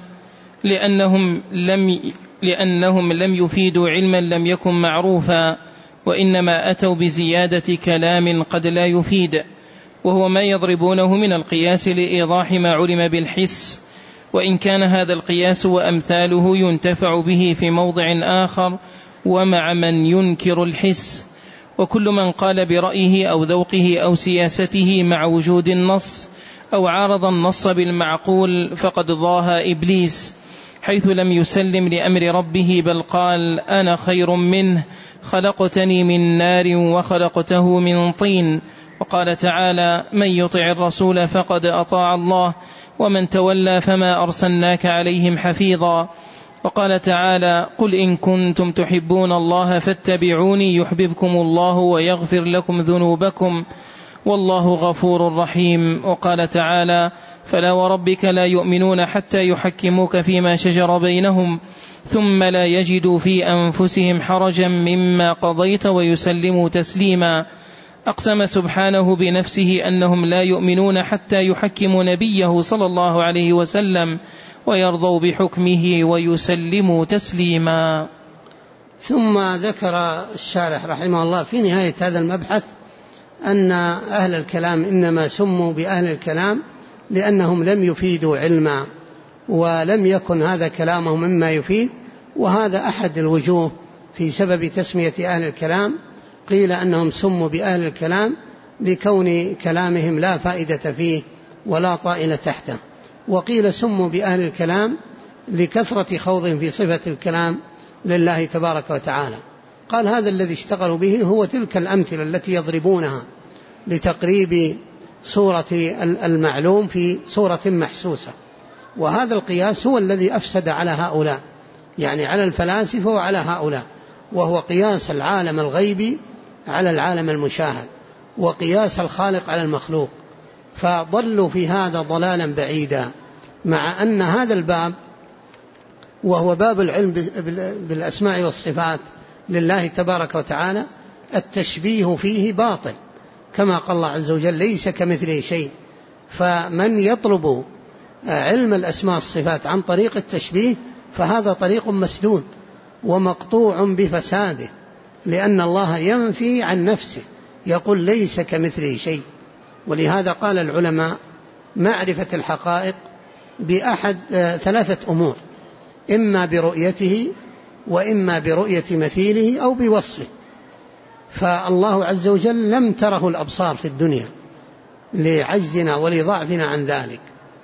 لأنهم لم يفيدوا علما لم يكن معروفا، وإنما أتوا بزيادة كلام قد لا يفيد، وهو ما يضربونه من القياس لإيضاح ما علم بالحس، وإن كان هذا القياس وأمثاله ينتفع به في موضع آخر ومع من ينكر الحس. وكل من قال برأيه أو ذوقه أو سياسته مع وجود النص أو عارض النص بالمعقول فقد ضاها إبليس، حيث لم يسلم لأمر ربه، بل قال أنا خير منه، خلقتني من نار وخلقته من طين. وقال تعالى: من يطع الرسول فقد أطاع الله، ومن تولى فما أرسلناك عليهم حفيظا. وقال تعالى: قل إن كنتم تحبون الله فاتبعوني يحببكم الله ويغفر لكم ذنوبكم والله غفور رحيم. وقال تعالى: فلا وربك لا يؤمنون حتى يحكموك فيما شجر بينهم ثم لا يجدوا في أنفسهم حرجا مما قضيت ويسلموا تسليما. أقسم سبحانه بنفسه أنهم لا يؤمنون حتى يحكموا نبيه صلى الله عليه وسلم ويرضوا بحكمه ويسلموا تسليما. ثم ذكر الشارح رحمه الله في نهاية هذا المبحث أن أهل الكلام إنما سموا بأهل الكلام لأنهم لم يفيدوا علما، ولم يكن هذا كلامهم مما يفيد. وهذا أحد الوجوه في سبب تسمية أهل الكلام. قيل أنهم سموا بأهل الكلام لكون كلامهم لا فائدة فيه ولا طائل تحته. وقيل سموا بأهل الكلام لكثرة خوضهم في صفة الكلام لله تبارك وتعالى. قال هذا الذي اشتغلوا به هو تلك الأمثلة التي يضربونها لتقريب صورة المعلوم في صورة محسوسة، وهذا القياس هو الذي أفسد على هؤلاء، يعني على الفلاسفة وعلى هؤلاء، وهو قياس العالم الغيبي على العالم المشاهد، وقياس الخالق على المخلوق، فضلوا في هذا ضلالا بعيدا. مع أن هذا الباب وهو باب العلم بالأسماء والصفات لله تبارك وتعالى التشبيه فيه باطل، كما قال الله عز وجل ليس كمثله شيء. فمن يطلب علم الأسماء والصفات عن طريق التشبيه فهذا طريق مسدود ومقطوع بفساده، لأن الله ينفي عن نفسه، يقول ليس كمثله شيء. ولهذا قال العلماء معرفة الحقائق بأحد 3 أمور: إما برؤيته، وإما برؤية مثيله، أو بوصفه. فالله عز وجل لم تره الأبصار في الدنيا لعجزنا ولضعفنا عن ذلك،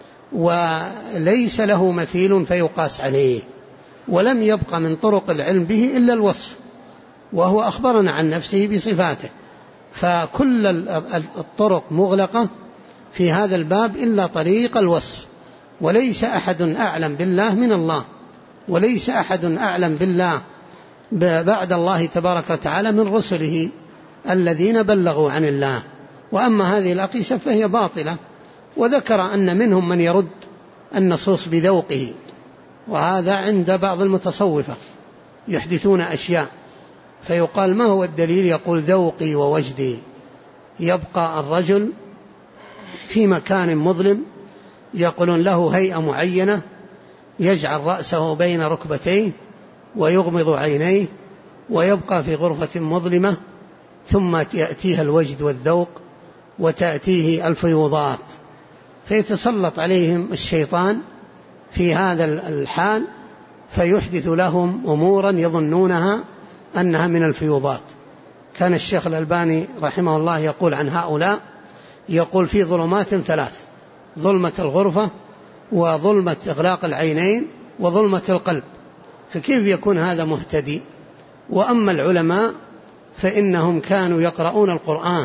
وليس له مثيل فيقاس عليه، ولم يبق من طرق العلم به إلا الوصف، وهو أخبرنا عن نفسه بصفاته. فكل الطرق مغلقة في هذا الباب إلا طريق الوصف، وليس أحد أعلم بالله من الله، وليس أحد أعلم بالله بعد الله تبارك وتعالى من رسله الذين بلغوا عن الله. وأما هذه الأقيسة فهي باطلة. وذكر أن منهم من يرد النصوص بذوقه، وهذا عند بعض المتصوفة يحدثون أشياء، فيقال ما هو الدليل؟ يقول ذوقي ووجدي. يبقى الرجل في مكان مظلم، يقولون له هيئة معينة، يجعل رأسه بين ركبتيه ويغمض عينيه، ويبقى في غرفة مظلمة، ثم يأتيها الوجد والذوق وتأتيه الفيوضات، فيتسلط عليهم الشيطان في هذا الحال، فيحدث لهم أمورا يظنونها أنها من الفيوضات. كان الشيخ الألباني رحمه الله يقول عن هؤلاء، يقول في ظلمات 3: ظلمة الغرفة، وظلمة إغلاق العينين، وظلمة القلب. فكيف يكون هذا مهتدي؟ وأما العلماء فإنهم كانوا يقرؤون القرآن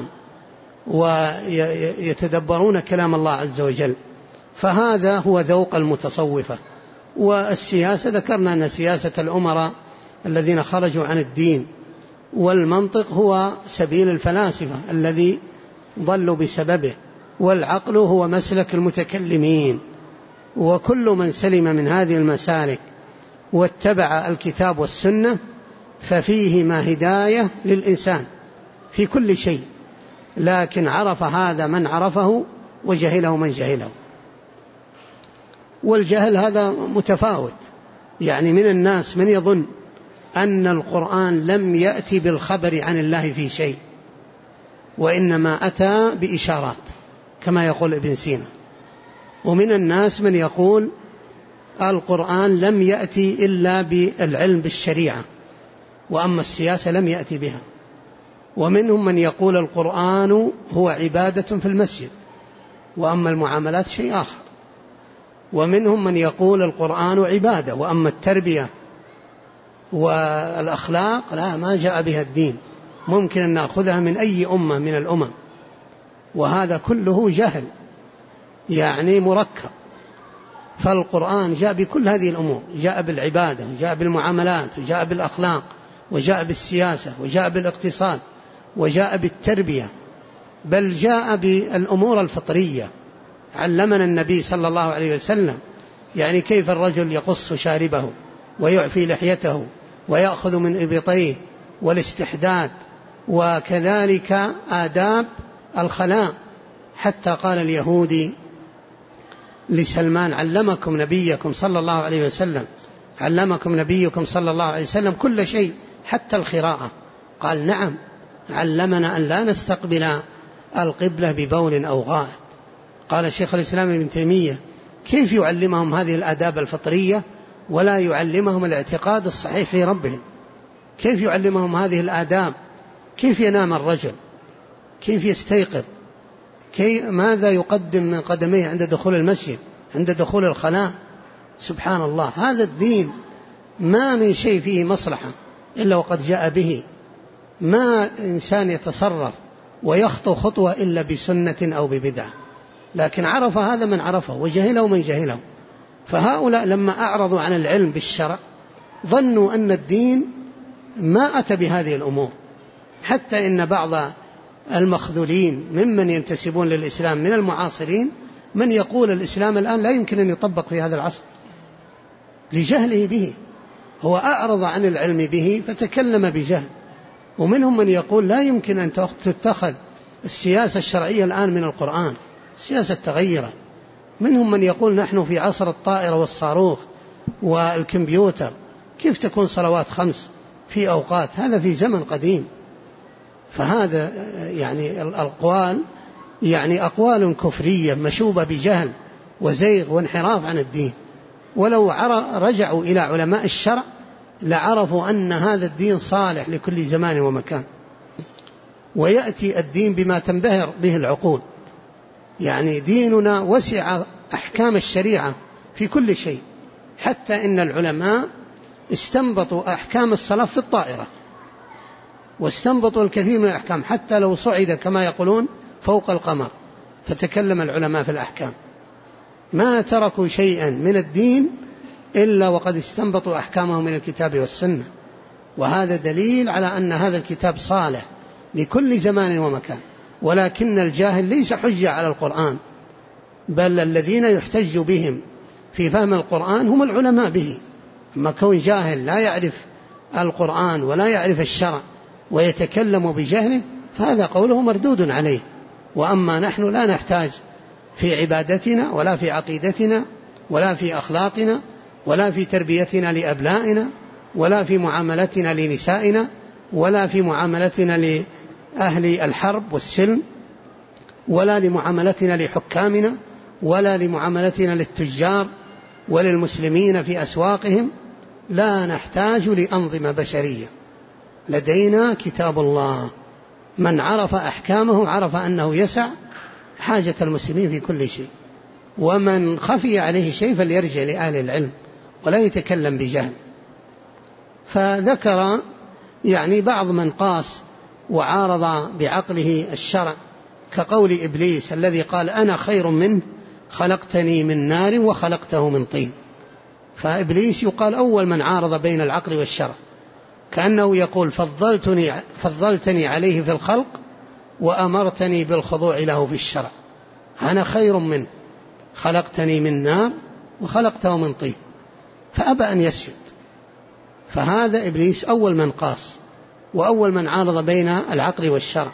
ويتدبرون كلام الله عز وجل، فهذا هو ذوق المتصوفة. والسياسة ذكرنا أن سياسة الأمراء الذين خرجوا عن الدين، والمنطق هو سبيل الفلاسفة الذي ضلوا بسببه، والعقل هو مسلك المتكلمين. وكل من سلم من هذه المسالك واتبع الكتاب والسنة ففيهما هداية للإنسان في كل شيء، لكن عرف هذا من عرفه وجهله من جهله. والجهل هذا متفاوت، يعني من الناس من يظن أن القرآن لم يأتي بالخبر عن الله في شيء، وإنما أتى بإشارات كما يقول ابن سينا. ومن الناس من يقول القرآن لم يأتي إلا بالعلم بالشريعة، وأما السياسة لم يأتي بها. ومنهم من يقول القرآن هو عبادة في المسجد، وأما المعاملات شيء آخر. ومنهم من يقول القرآن عبادة، وأما التربية والأخلاق لا، ما جاء بها الدين، ممكن أن نأخذها من أي أمة من الأمم. وهذا كله جهل يعني مركب. فالقرآن جاء بكل هذه الأمور، جاء بالعبادة، وجاء بالمعاملات، وجاء بالأخلاق، وجاء بالسياسة، وجاء بالاقتصاد، وجاء بالتربية، بل جاء بالأمور الفطرية. علمنا النبي صلى الله عليه وسلم يعني كيف الرجل يقص شاربه ويعفي لحيته ويأخذ من إبطيه والاستحداد، وكذلك آداب الخلاء. حتى قال اليهودي لسلمان علمكم نبيكم صلى الله عليه وسلم، علمكم نبيكم صلى الله عليه وسلم كل شيء حتى الخراءة. قال نعم، علمنا أن لا نستقبل القبلة ببول أو غائط. قال شيخ الإسلام ابن تيمية كيف يعلمهم هذه الآداب الفطرية ولا يعلمهم الاعتقاد الصحيح في ربهم؟ كيف يعلمهم هذه الآداب؟ كيف ينام الرجل؟ كيف يستيقظ؟ ماذا يقدم من قدميه عند دخول المسجد، عند دخول الخلاء. سبحان الله، هذا الدين ما من شيء فيه مصلحة إلا وقد جاء به. ما إنسان يتصرف ويخطو خطوة إلا بسنة أو ببدعة، لكن عرف هذا من عرفه وجهله من جهله. فهؤلاء لما أعرضوا عن العلم بالشرع ظنوا أن الدين ما أتى بهذه الأمور. حتى إن بعض المخذولين ممن ينتسبون للإسلام من المعاصرين من يقول الإسلام الآن لا يمكن أن يطبق في هذا العصر لجهله به، هو أعرض عن العلم به فتكلم بجهل. ومنهم من يقول لا يمكن أن تتخذ السياسة الشرعية الآن من القرآن، السياسة تغيرت. منهم من يقول نحن في عصر الطائرة والصاروخ والكمبيوتر، كيف تكون صلوات 5 في أوقات؟ هذا في زمن قديم. فهذا يعني الأقوال يعني أقوال كفرية مشوبة بجهل وزيغ وانحراف عن الدين. ولو رجعوا إلى علماء الشرع لعرفوا أن هذا الدين صالح لكل زمان ومكان، ويأتي الدين بما تنبهر به العقول. يعني ديننا وسع أحكام الشريعة في كل شيء، حتى إن العلماء استنبطوا أحكام الصلاة في الطائرة، واستنبطوا الكثير من الأحكام حتى لو صعد كما يقولون فوق القمر، فتكلم العلماء في الأحكام. ما تركوا شيئا من الدين إلا وقد استنبطوا أحكامه من الكتاب والسنة. وهذا دليل على أن هذا الكتاب صالح لكل زمان ومكان. ولكن الجاهل ليس حجة على القرآن، بل الذين يحتج بهم في فهم القرآن هم العلماء به. أما كون جاهل لا يعرف القرآن ولا يعرف الشرع ويتكلم بجهله فهذا قوله مردود عليه. وأما نحن لا نحتاج في عبادتنا ولا في عقيدتنا ولا في أخلاقنا ولا في تربيتنا لأبنائنا ولا في معاملتنا لنسائنا ولا في معاملتنا لأهل الحرب والسلم ولا لمعاملتنا لحكامنا ولا لمعاملتنا للتجار وللمسلمين في أسواقهم. لا نحتاج لأنظمة بشرية، لدينا كتاب الله. من عرف أحكامه عرف أنه يسع حاجة المسلمين في كل شيء، ومن خفي عليه شيء فليرجع لأهل العلم ولا يتكلم بجهل. فذكر يعني بعض من قاس وعارض بعقله الشرع، كقول إبليس الذي قال أنا خير منه خلقتني من نار وخلقته من طين. فإبليس يقال أول من عارض بين العقل والشرع، كأنه يقول فضلتني عليه في الخلق وأمرتني بالخضوع له في الشرع. أنا خير منه خلقتني من نار وخلقته من طين، فأبى أن يسجد. فهذا إبليس أول من قاس وأول من عارض بين العقل والشرع.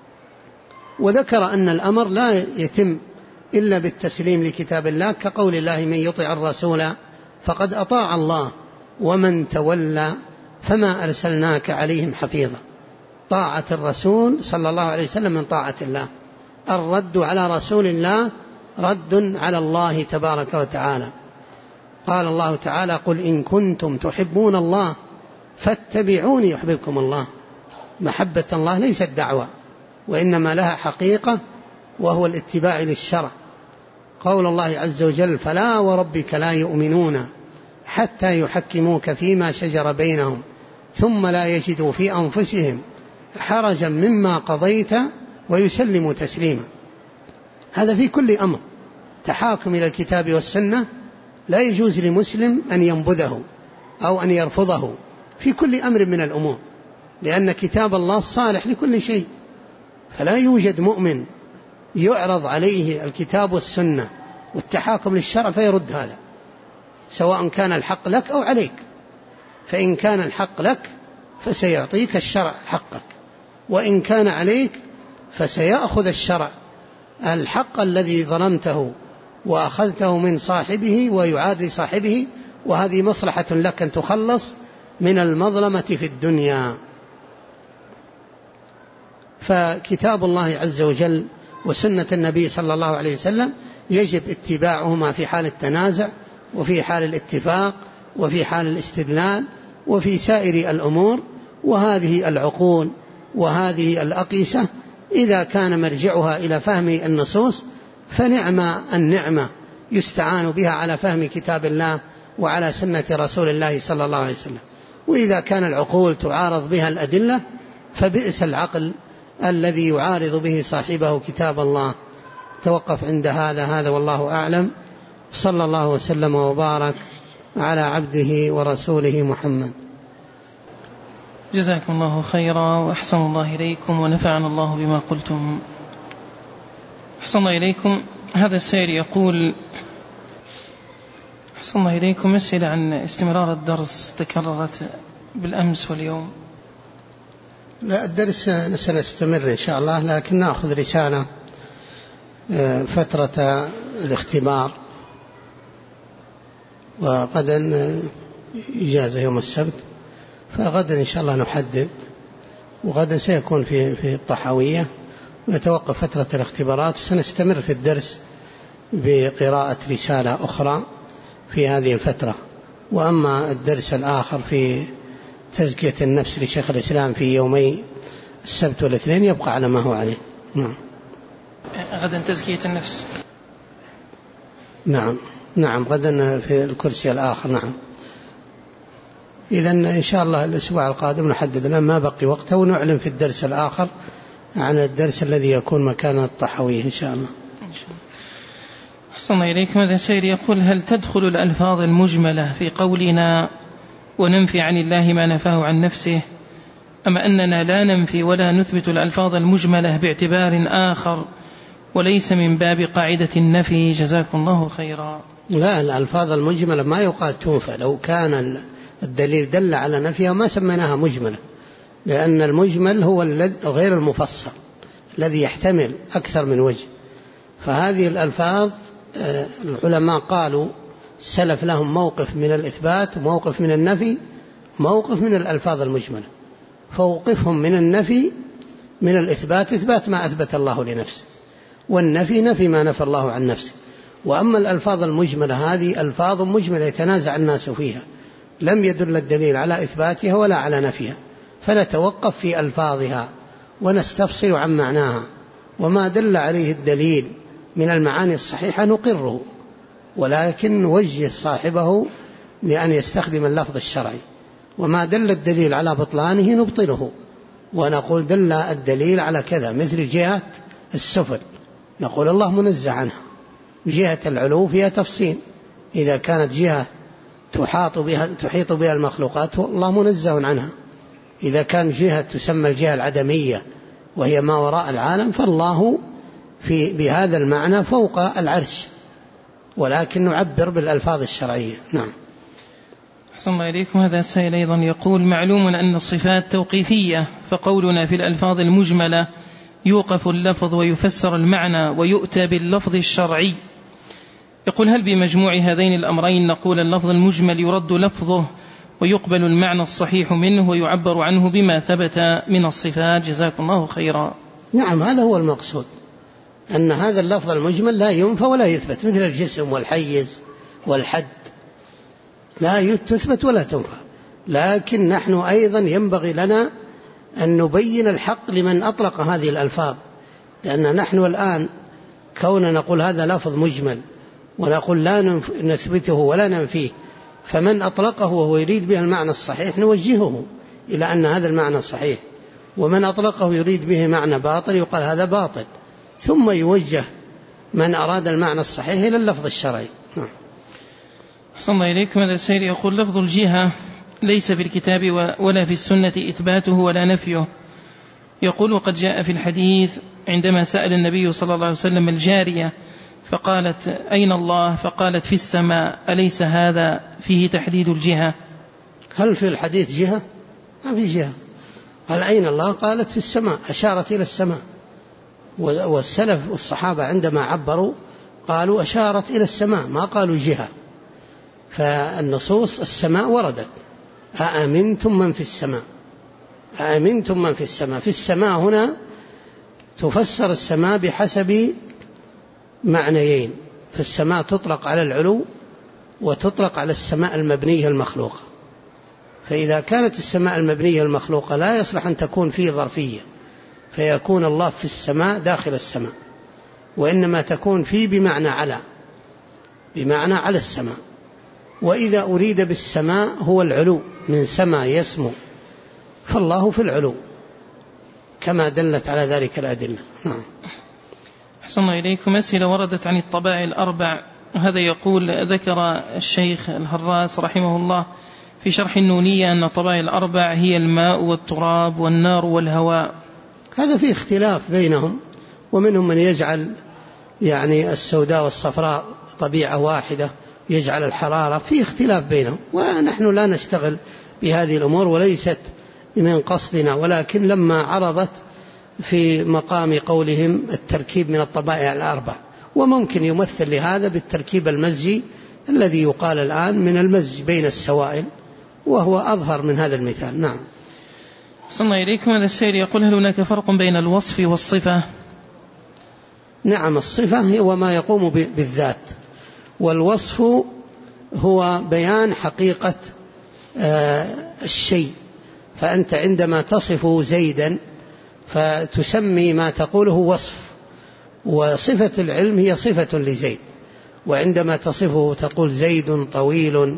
وذكر أن الأمر لا يتم إلا بالتسليم لكتاب الله، كقول الله من يطع الرسول فقد أطاع الله ومن تولى فما أرسلناك عليهم حفيظا. طاعة الرسول صلى الله عليه وسلم من طاعة الله. الرد على رسول الله رد على الله تبارك وتعالى. قال الله تعالى قل إن كنتم تحبون الله فاتبعوني يحببكم الله. محبة الله ليست دعوة، وإنما لها حقيقة وهو الاتباع للشرع. قول الله عز وجل فلا وربك لا يؤمنون حتى يحكموك فيما شجر بينهم ثم لا يجدوا في أنفسهم حرجا مما قضيت ويسلموا تسليما. هذا في كل أمر، تحاكم إلى الكتاب والسنة لا يجوز لمسلم أن ينبذه أو أن يرفضه في كل أمر من الأمور، لأن كتاب الله صالح لكل شيء. فلا يوجد مؤمن يعرض عليه الكتاب والسنة والتحاكم للشرع فيرد هذا، سواء كان الحق لك أو عليك. فإن كان الحق لك فسيعطيك الشرع حقك، وإن كان عليك فسيأخذ الشرع الحق الذي ظلمته وأخذته من صاحبه ويعاد لصاحبه. وهذه مصلحة لك أن تخلص من المظلمة في الدنيا. فكتاب الله عز وجل وسنة النبي صلى الله عليه وسلم يجب اتباعهما في حال التنازع وفي حال الاتفاق وفي حال الاستدلال وفي سائر الأمور. وهذه العقول وهذه الأقيسة إذا كان مرجعها إلى فهم النصوص فنعم النعمة يستعان بها على فهم كتاب الله وعلى سنة رسول الله صلى الله عليه وسلم. وإذا كان العقول تعارض بها الأدلة فبئس العقل الذي يعارض به صاحبه كتاب الله. توقف عند هذا والله أعلم. صلى الله وسلم وبارك على عبده ورسوله محمد. جزاكم الله خيرا وأحسن الله إليكم ونفعنا الله بما قلتم. أحسن الله إليكم. هذا السائل يقول: أحسن الله إليكم، أسئلة عن استمرار الدرس تكررت بالأمس واليوم. لا، الدرس سنستمر إن شاء الله، لكن نأخذ رسالة فترة الاختبار، وغدا إجازة يوم السبت، فغدا إن شاء الله نحدد، وغدا سيكون في الطحاوية، ونتوقف فترة الاختبارات، وسنستمر في الدرس بقراءة رسالة أخرى في هذه الفترة. وأما الدرس الآخر في تزكية النفس لشيخ الإسلام في يومي السبت والاثنين يبقى على ما هو عليه. غدا تزكية النفس. نعم غدا في الكرسي الآخر. نعم. إذن إن شاء الله الأسبوع القادم نحدد لنا ما بقي وقته، ونعلم في الدرس الآخر عن الدرس الذي يكون مكان الطحوية إن شاء الله. أحسن الله إليكم. هذا سائل يقول: هل تدخل الألفاظ المجملة في قولنا وننفي عن الله ما نفاه عن نفسه، أما أننا لا ننفي ولا نثبت الألفاظ المجملة باعتبار آخر وليس من باب قاعدة النفي؟ جزاكم الله خيرا. لا، الألفاظ المجملة ما يقال تنفى. لو كان الدليل دل على نفيها ما سميناها مجملة، لأن المجمل هو غير المفصل الذي يحتمل أكثر من وجه. فهذه الألفاظ العلماء قالوا السلف لهم موقف من الإثبات وموقف من النفي، موقف من الألفاظ المجملة. فوقفهم من النفي من الإثبات إثبات ما أثبت الله لنفسه، والنفي نفي ما نفى الله عن نفسه. وأما الألفاظ المجملة هذه ألفاظ مجملة يتنازع الناس فيها، لم يدل الدليل على إثباتها ولا على نفيها، فنتوقف في ألفاظها ونستفصل عن معناها، وما دل عليه الدليل من المعاني الصحيحة نقره، ولكن نوجه صاحبه لأن يستخدم اللفظ الشرعي. وما دل الدليل على بطلانه نبطله ونقول دل الدليل على كذا، مثل جهة السفل نقول الله منزه عنها. جهة العلو فيها تفصيل، إذا كانت جهة تحيط بها المخلوقات الله منزه عنها. إذا كان جهة تسمى الجهة العدمية وهي ما وراء العالم فالله بهذا المعنى فوق العرش، ولكن نعبر بالألفاظ الشرعية. نعم. أحسن الله إليكم. هذا السائل أيضا يقول: معلوم أن الصفات توقيفية، فقولنا في الألفاظ المجملة يوقف اللفظ ويفسر المعنى ويؤتى باللفظ الشرعي. يقول: هل بمجموع هذين الأمرين نقول اللفظ المجمل يرد لفظه ويقبل المعنى الصحيح منه ويعبر عنه بما ثبت من الصفات؟ جزاكم الله خيرا. نعم، هذا هو المقصود، أن هذا اللفظ المجمل لا ينفى ولا يثبت، مثل الجسم والحيز والحد لا تثبت ولا تنفى. لكن نحن أيضا ينبغي لنا أن نبين الحق لمن أطلق هذه الألفاظ، لأن نحن الآن كوننا نقول هذا لفظ مجمل ونقول لا نثبته ولا ننفيه، فمن أطلقه وهو يريد به المعنى الصحيح نوجهه إلى أن هذا المعنى صحيح، ومن أطلقه يريد به معنى باطل يقال هذا باطل، ثم يوجه من أراد المعنى الصحيح إلى اللفظ الشرعي. أحسن الله إليكم. هذا السائل يقول: لفظ الجهة ليس في الكتاب ولا في السنة إثباته ولا نفيه. يقول: وقد جاء في الحديث عندما سأل النبي صلى الله عليه وسلم الجارية فقالت: أين الله؟ فقالت: في السماء. أليس هذا فيه تحديد الجهة؟ هل في الحديث جهة؟ ما في جهة. قال: أين الله؟ قالت: في السماء، أشارت إلى السماء. والسلف والصحابة عندما عبروا قالوا أشارت إلى السماء، ما قالوا جهة. فالنصوص السماء وردت: أأمنتم من في السماء، أأمنتم من في السماء. في السماء هنا تفسر السماء بحسب معنيين، فالسماء تطلق على العلو وتطلق على السماء المبنية المخلوقة. فإذا كانت السماء المبنية المخلوقة لا يصلح أن تكون فيه ظرفية، فيكون الله في السماء داخل السماء، وإنما تكون في بمعنى على، بمعنى على السماء. وإذا أريد بالسماء هو العلو، من سما يسمو، فالله في العلو كما دلت على ذلك الأدلة. نعم. أحسن الله إليكم. أسئلة وردت عن الطبائع الأربع. هذا يقول: ذكر الشيخ الهراس رحمه الله في شرح النونية أن الطبائع الأربع هي الماء والتراب والنار والهواء. هذا فيه اختلاف بينهم، ومنهم من يجعل يعني السوداء والصفراء طبيعة واحدة، يجعل الحرارة، فيه اختلاف بينهم، ونحن لا نشتغل بهذه الأمور وليست من قصدنا، ولكن لما عرضت في مقام قولهم التركيب من الطبائع الأربع، وممكن يمثل لهذا بالتركيب المزجي الذي يقال الآن من المزج بين السوائل، وهو أظهر من هذا المثال. نعم. صلى الله إليكم. هذا السائل يقول: هل هناك فرق بين الوصف والصفة؟ نعم، الصفة هو ما يقوم بالذات، والوصف هو بيان حقيقة الشيء. فأنت عندما تصف زيدا فتسمي ما تقوله وصف، وصفة العلم هي صفة لزيد، وعندما تصفه تقول زيد طويل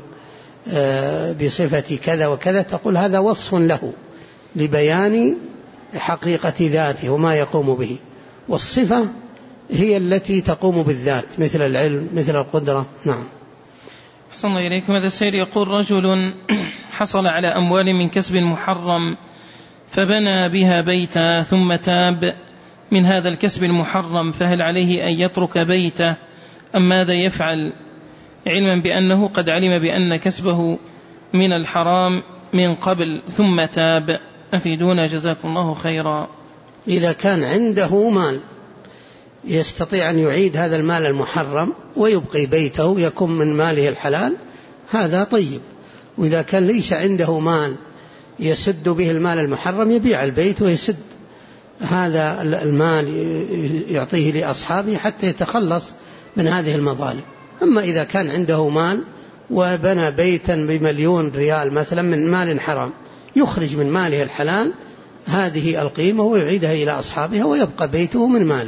بصفة كذا وكذا، تقول هذا وصف له لبيان حقيقة ذاته وما يقوم به. والصفة هي التي تقوم بالذات، مثل العلم، مثل القدرة. نعم. أحسن الله إليكم. هذا السائل يقول: رجل حصل على أموال من كسب محرم فبنى بها بيتا ثم تاب من هذا الكسب المحرم، فهل عليه أن يترك بيته أم ماذا يفعل، علما بأنه قد علم بأن كسبه من الحرام من قبل ثم تاب؟ أفيدونا جزاكم الله خيرا. إذا كان عنده مال يستطيع أن يعيد هذا المال المحرم ويبقي بيته يكون من ماله الحلال، هذا طيب. وإذا كان ليس عنده مال يسد به المال المحرم، يبيع البيت ويسد هذا المال، يعطيه لأصحابه حتى يتخلص من هذه المظالم. أما إذا كان عنده مال وبنى بيتا ب1,000,000 ريال مثلا من مال حرام، يخرج من ماله الحلال هذه القيمة ويعيدها إلى أصحابها ويبقى بيته من ماله.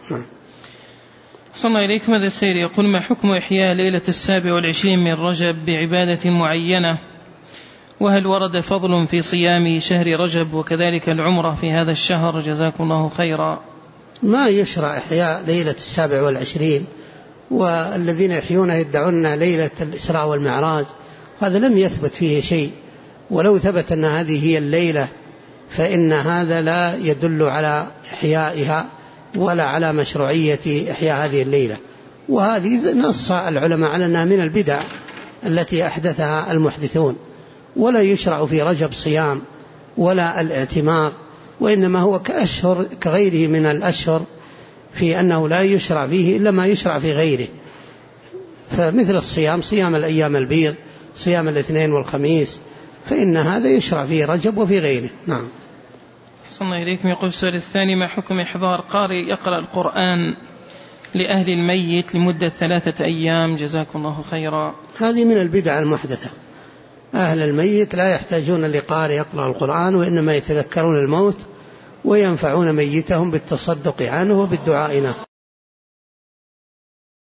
صلى الله إليكم. هذا السير يقول: ما حكم إحياء ليلة 27 من رجب بعبادة معينة؟ وهل ورد فضل في صيام شهر رجب وكذلك العمرة في هذا الشهر؟ جزاكم الله خيرا. ما يشرع إحياء ليلة 27، والذين يحيونها يدعون ليلة الإسراء والمعراج، هذا لم يثبت فيه شيء، ولو ثبت أن هذه هي الليلة فإن هذا لا يدل على إحيائها ولا على مشروعية إحياء هذه الليلة. وهذه نص العلماء على أنها من البدع التي أحدثها المحدثون، ولا يشرع في رجب صيام ولا الاعتمار، وإنما هو كأشهر كغيره من الأشهر في أنه لا يشرع فيه إلا ما يشرع في غيره. فمثل الصيام، صيام الأيام البيض، صيام الاثنين والخميس، فإن هذا يشرع في رجب وفي غيره. نعم. صلى الله إليكم. يقول السؤال الثاني: ما حكم إحضار قارئ يقرأ القرآن لأهل الميت لمدة 3 أيام؟ جزاكم الله خيرا. هذه من البدع المحدثة. أهل الميت لا يحتاجون لقارئ يقرأ القرآن، وإنما يتذكرون الموت وينفعون ميتهم بالتصدق عنه وبالدعاء له.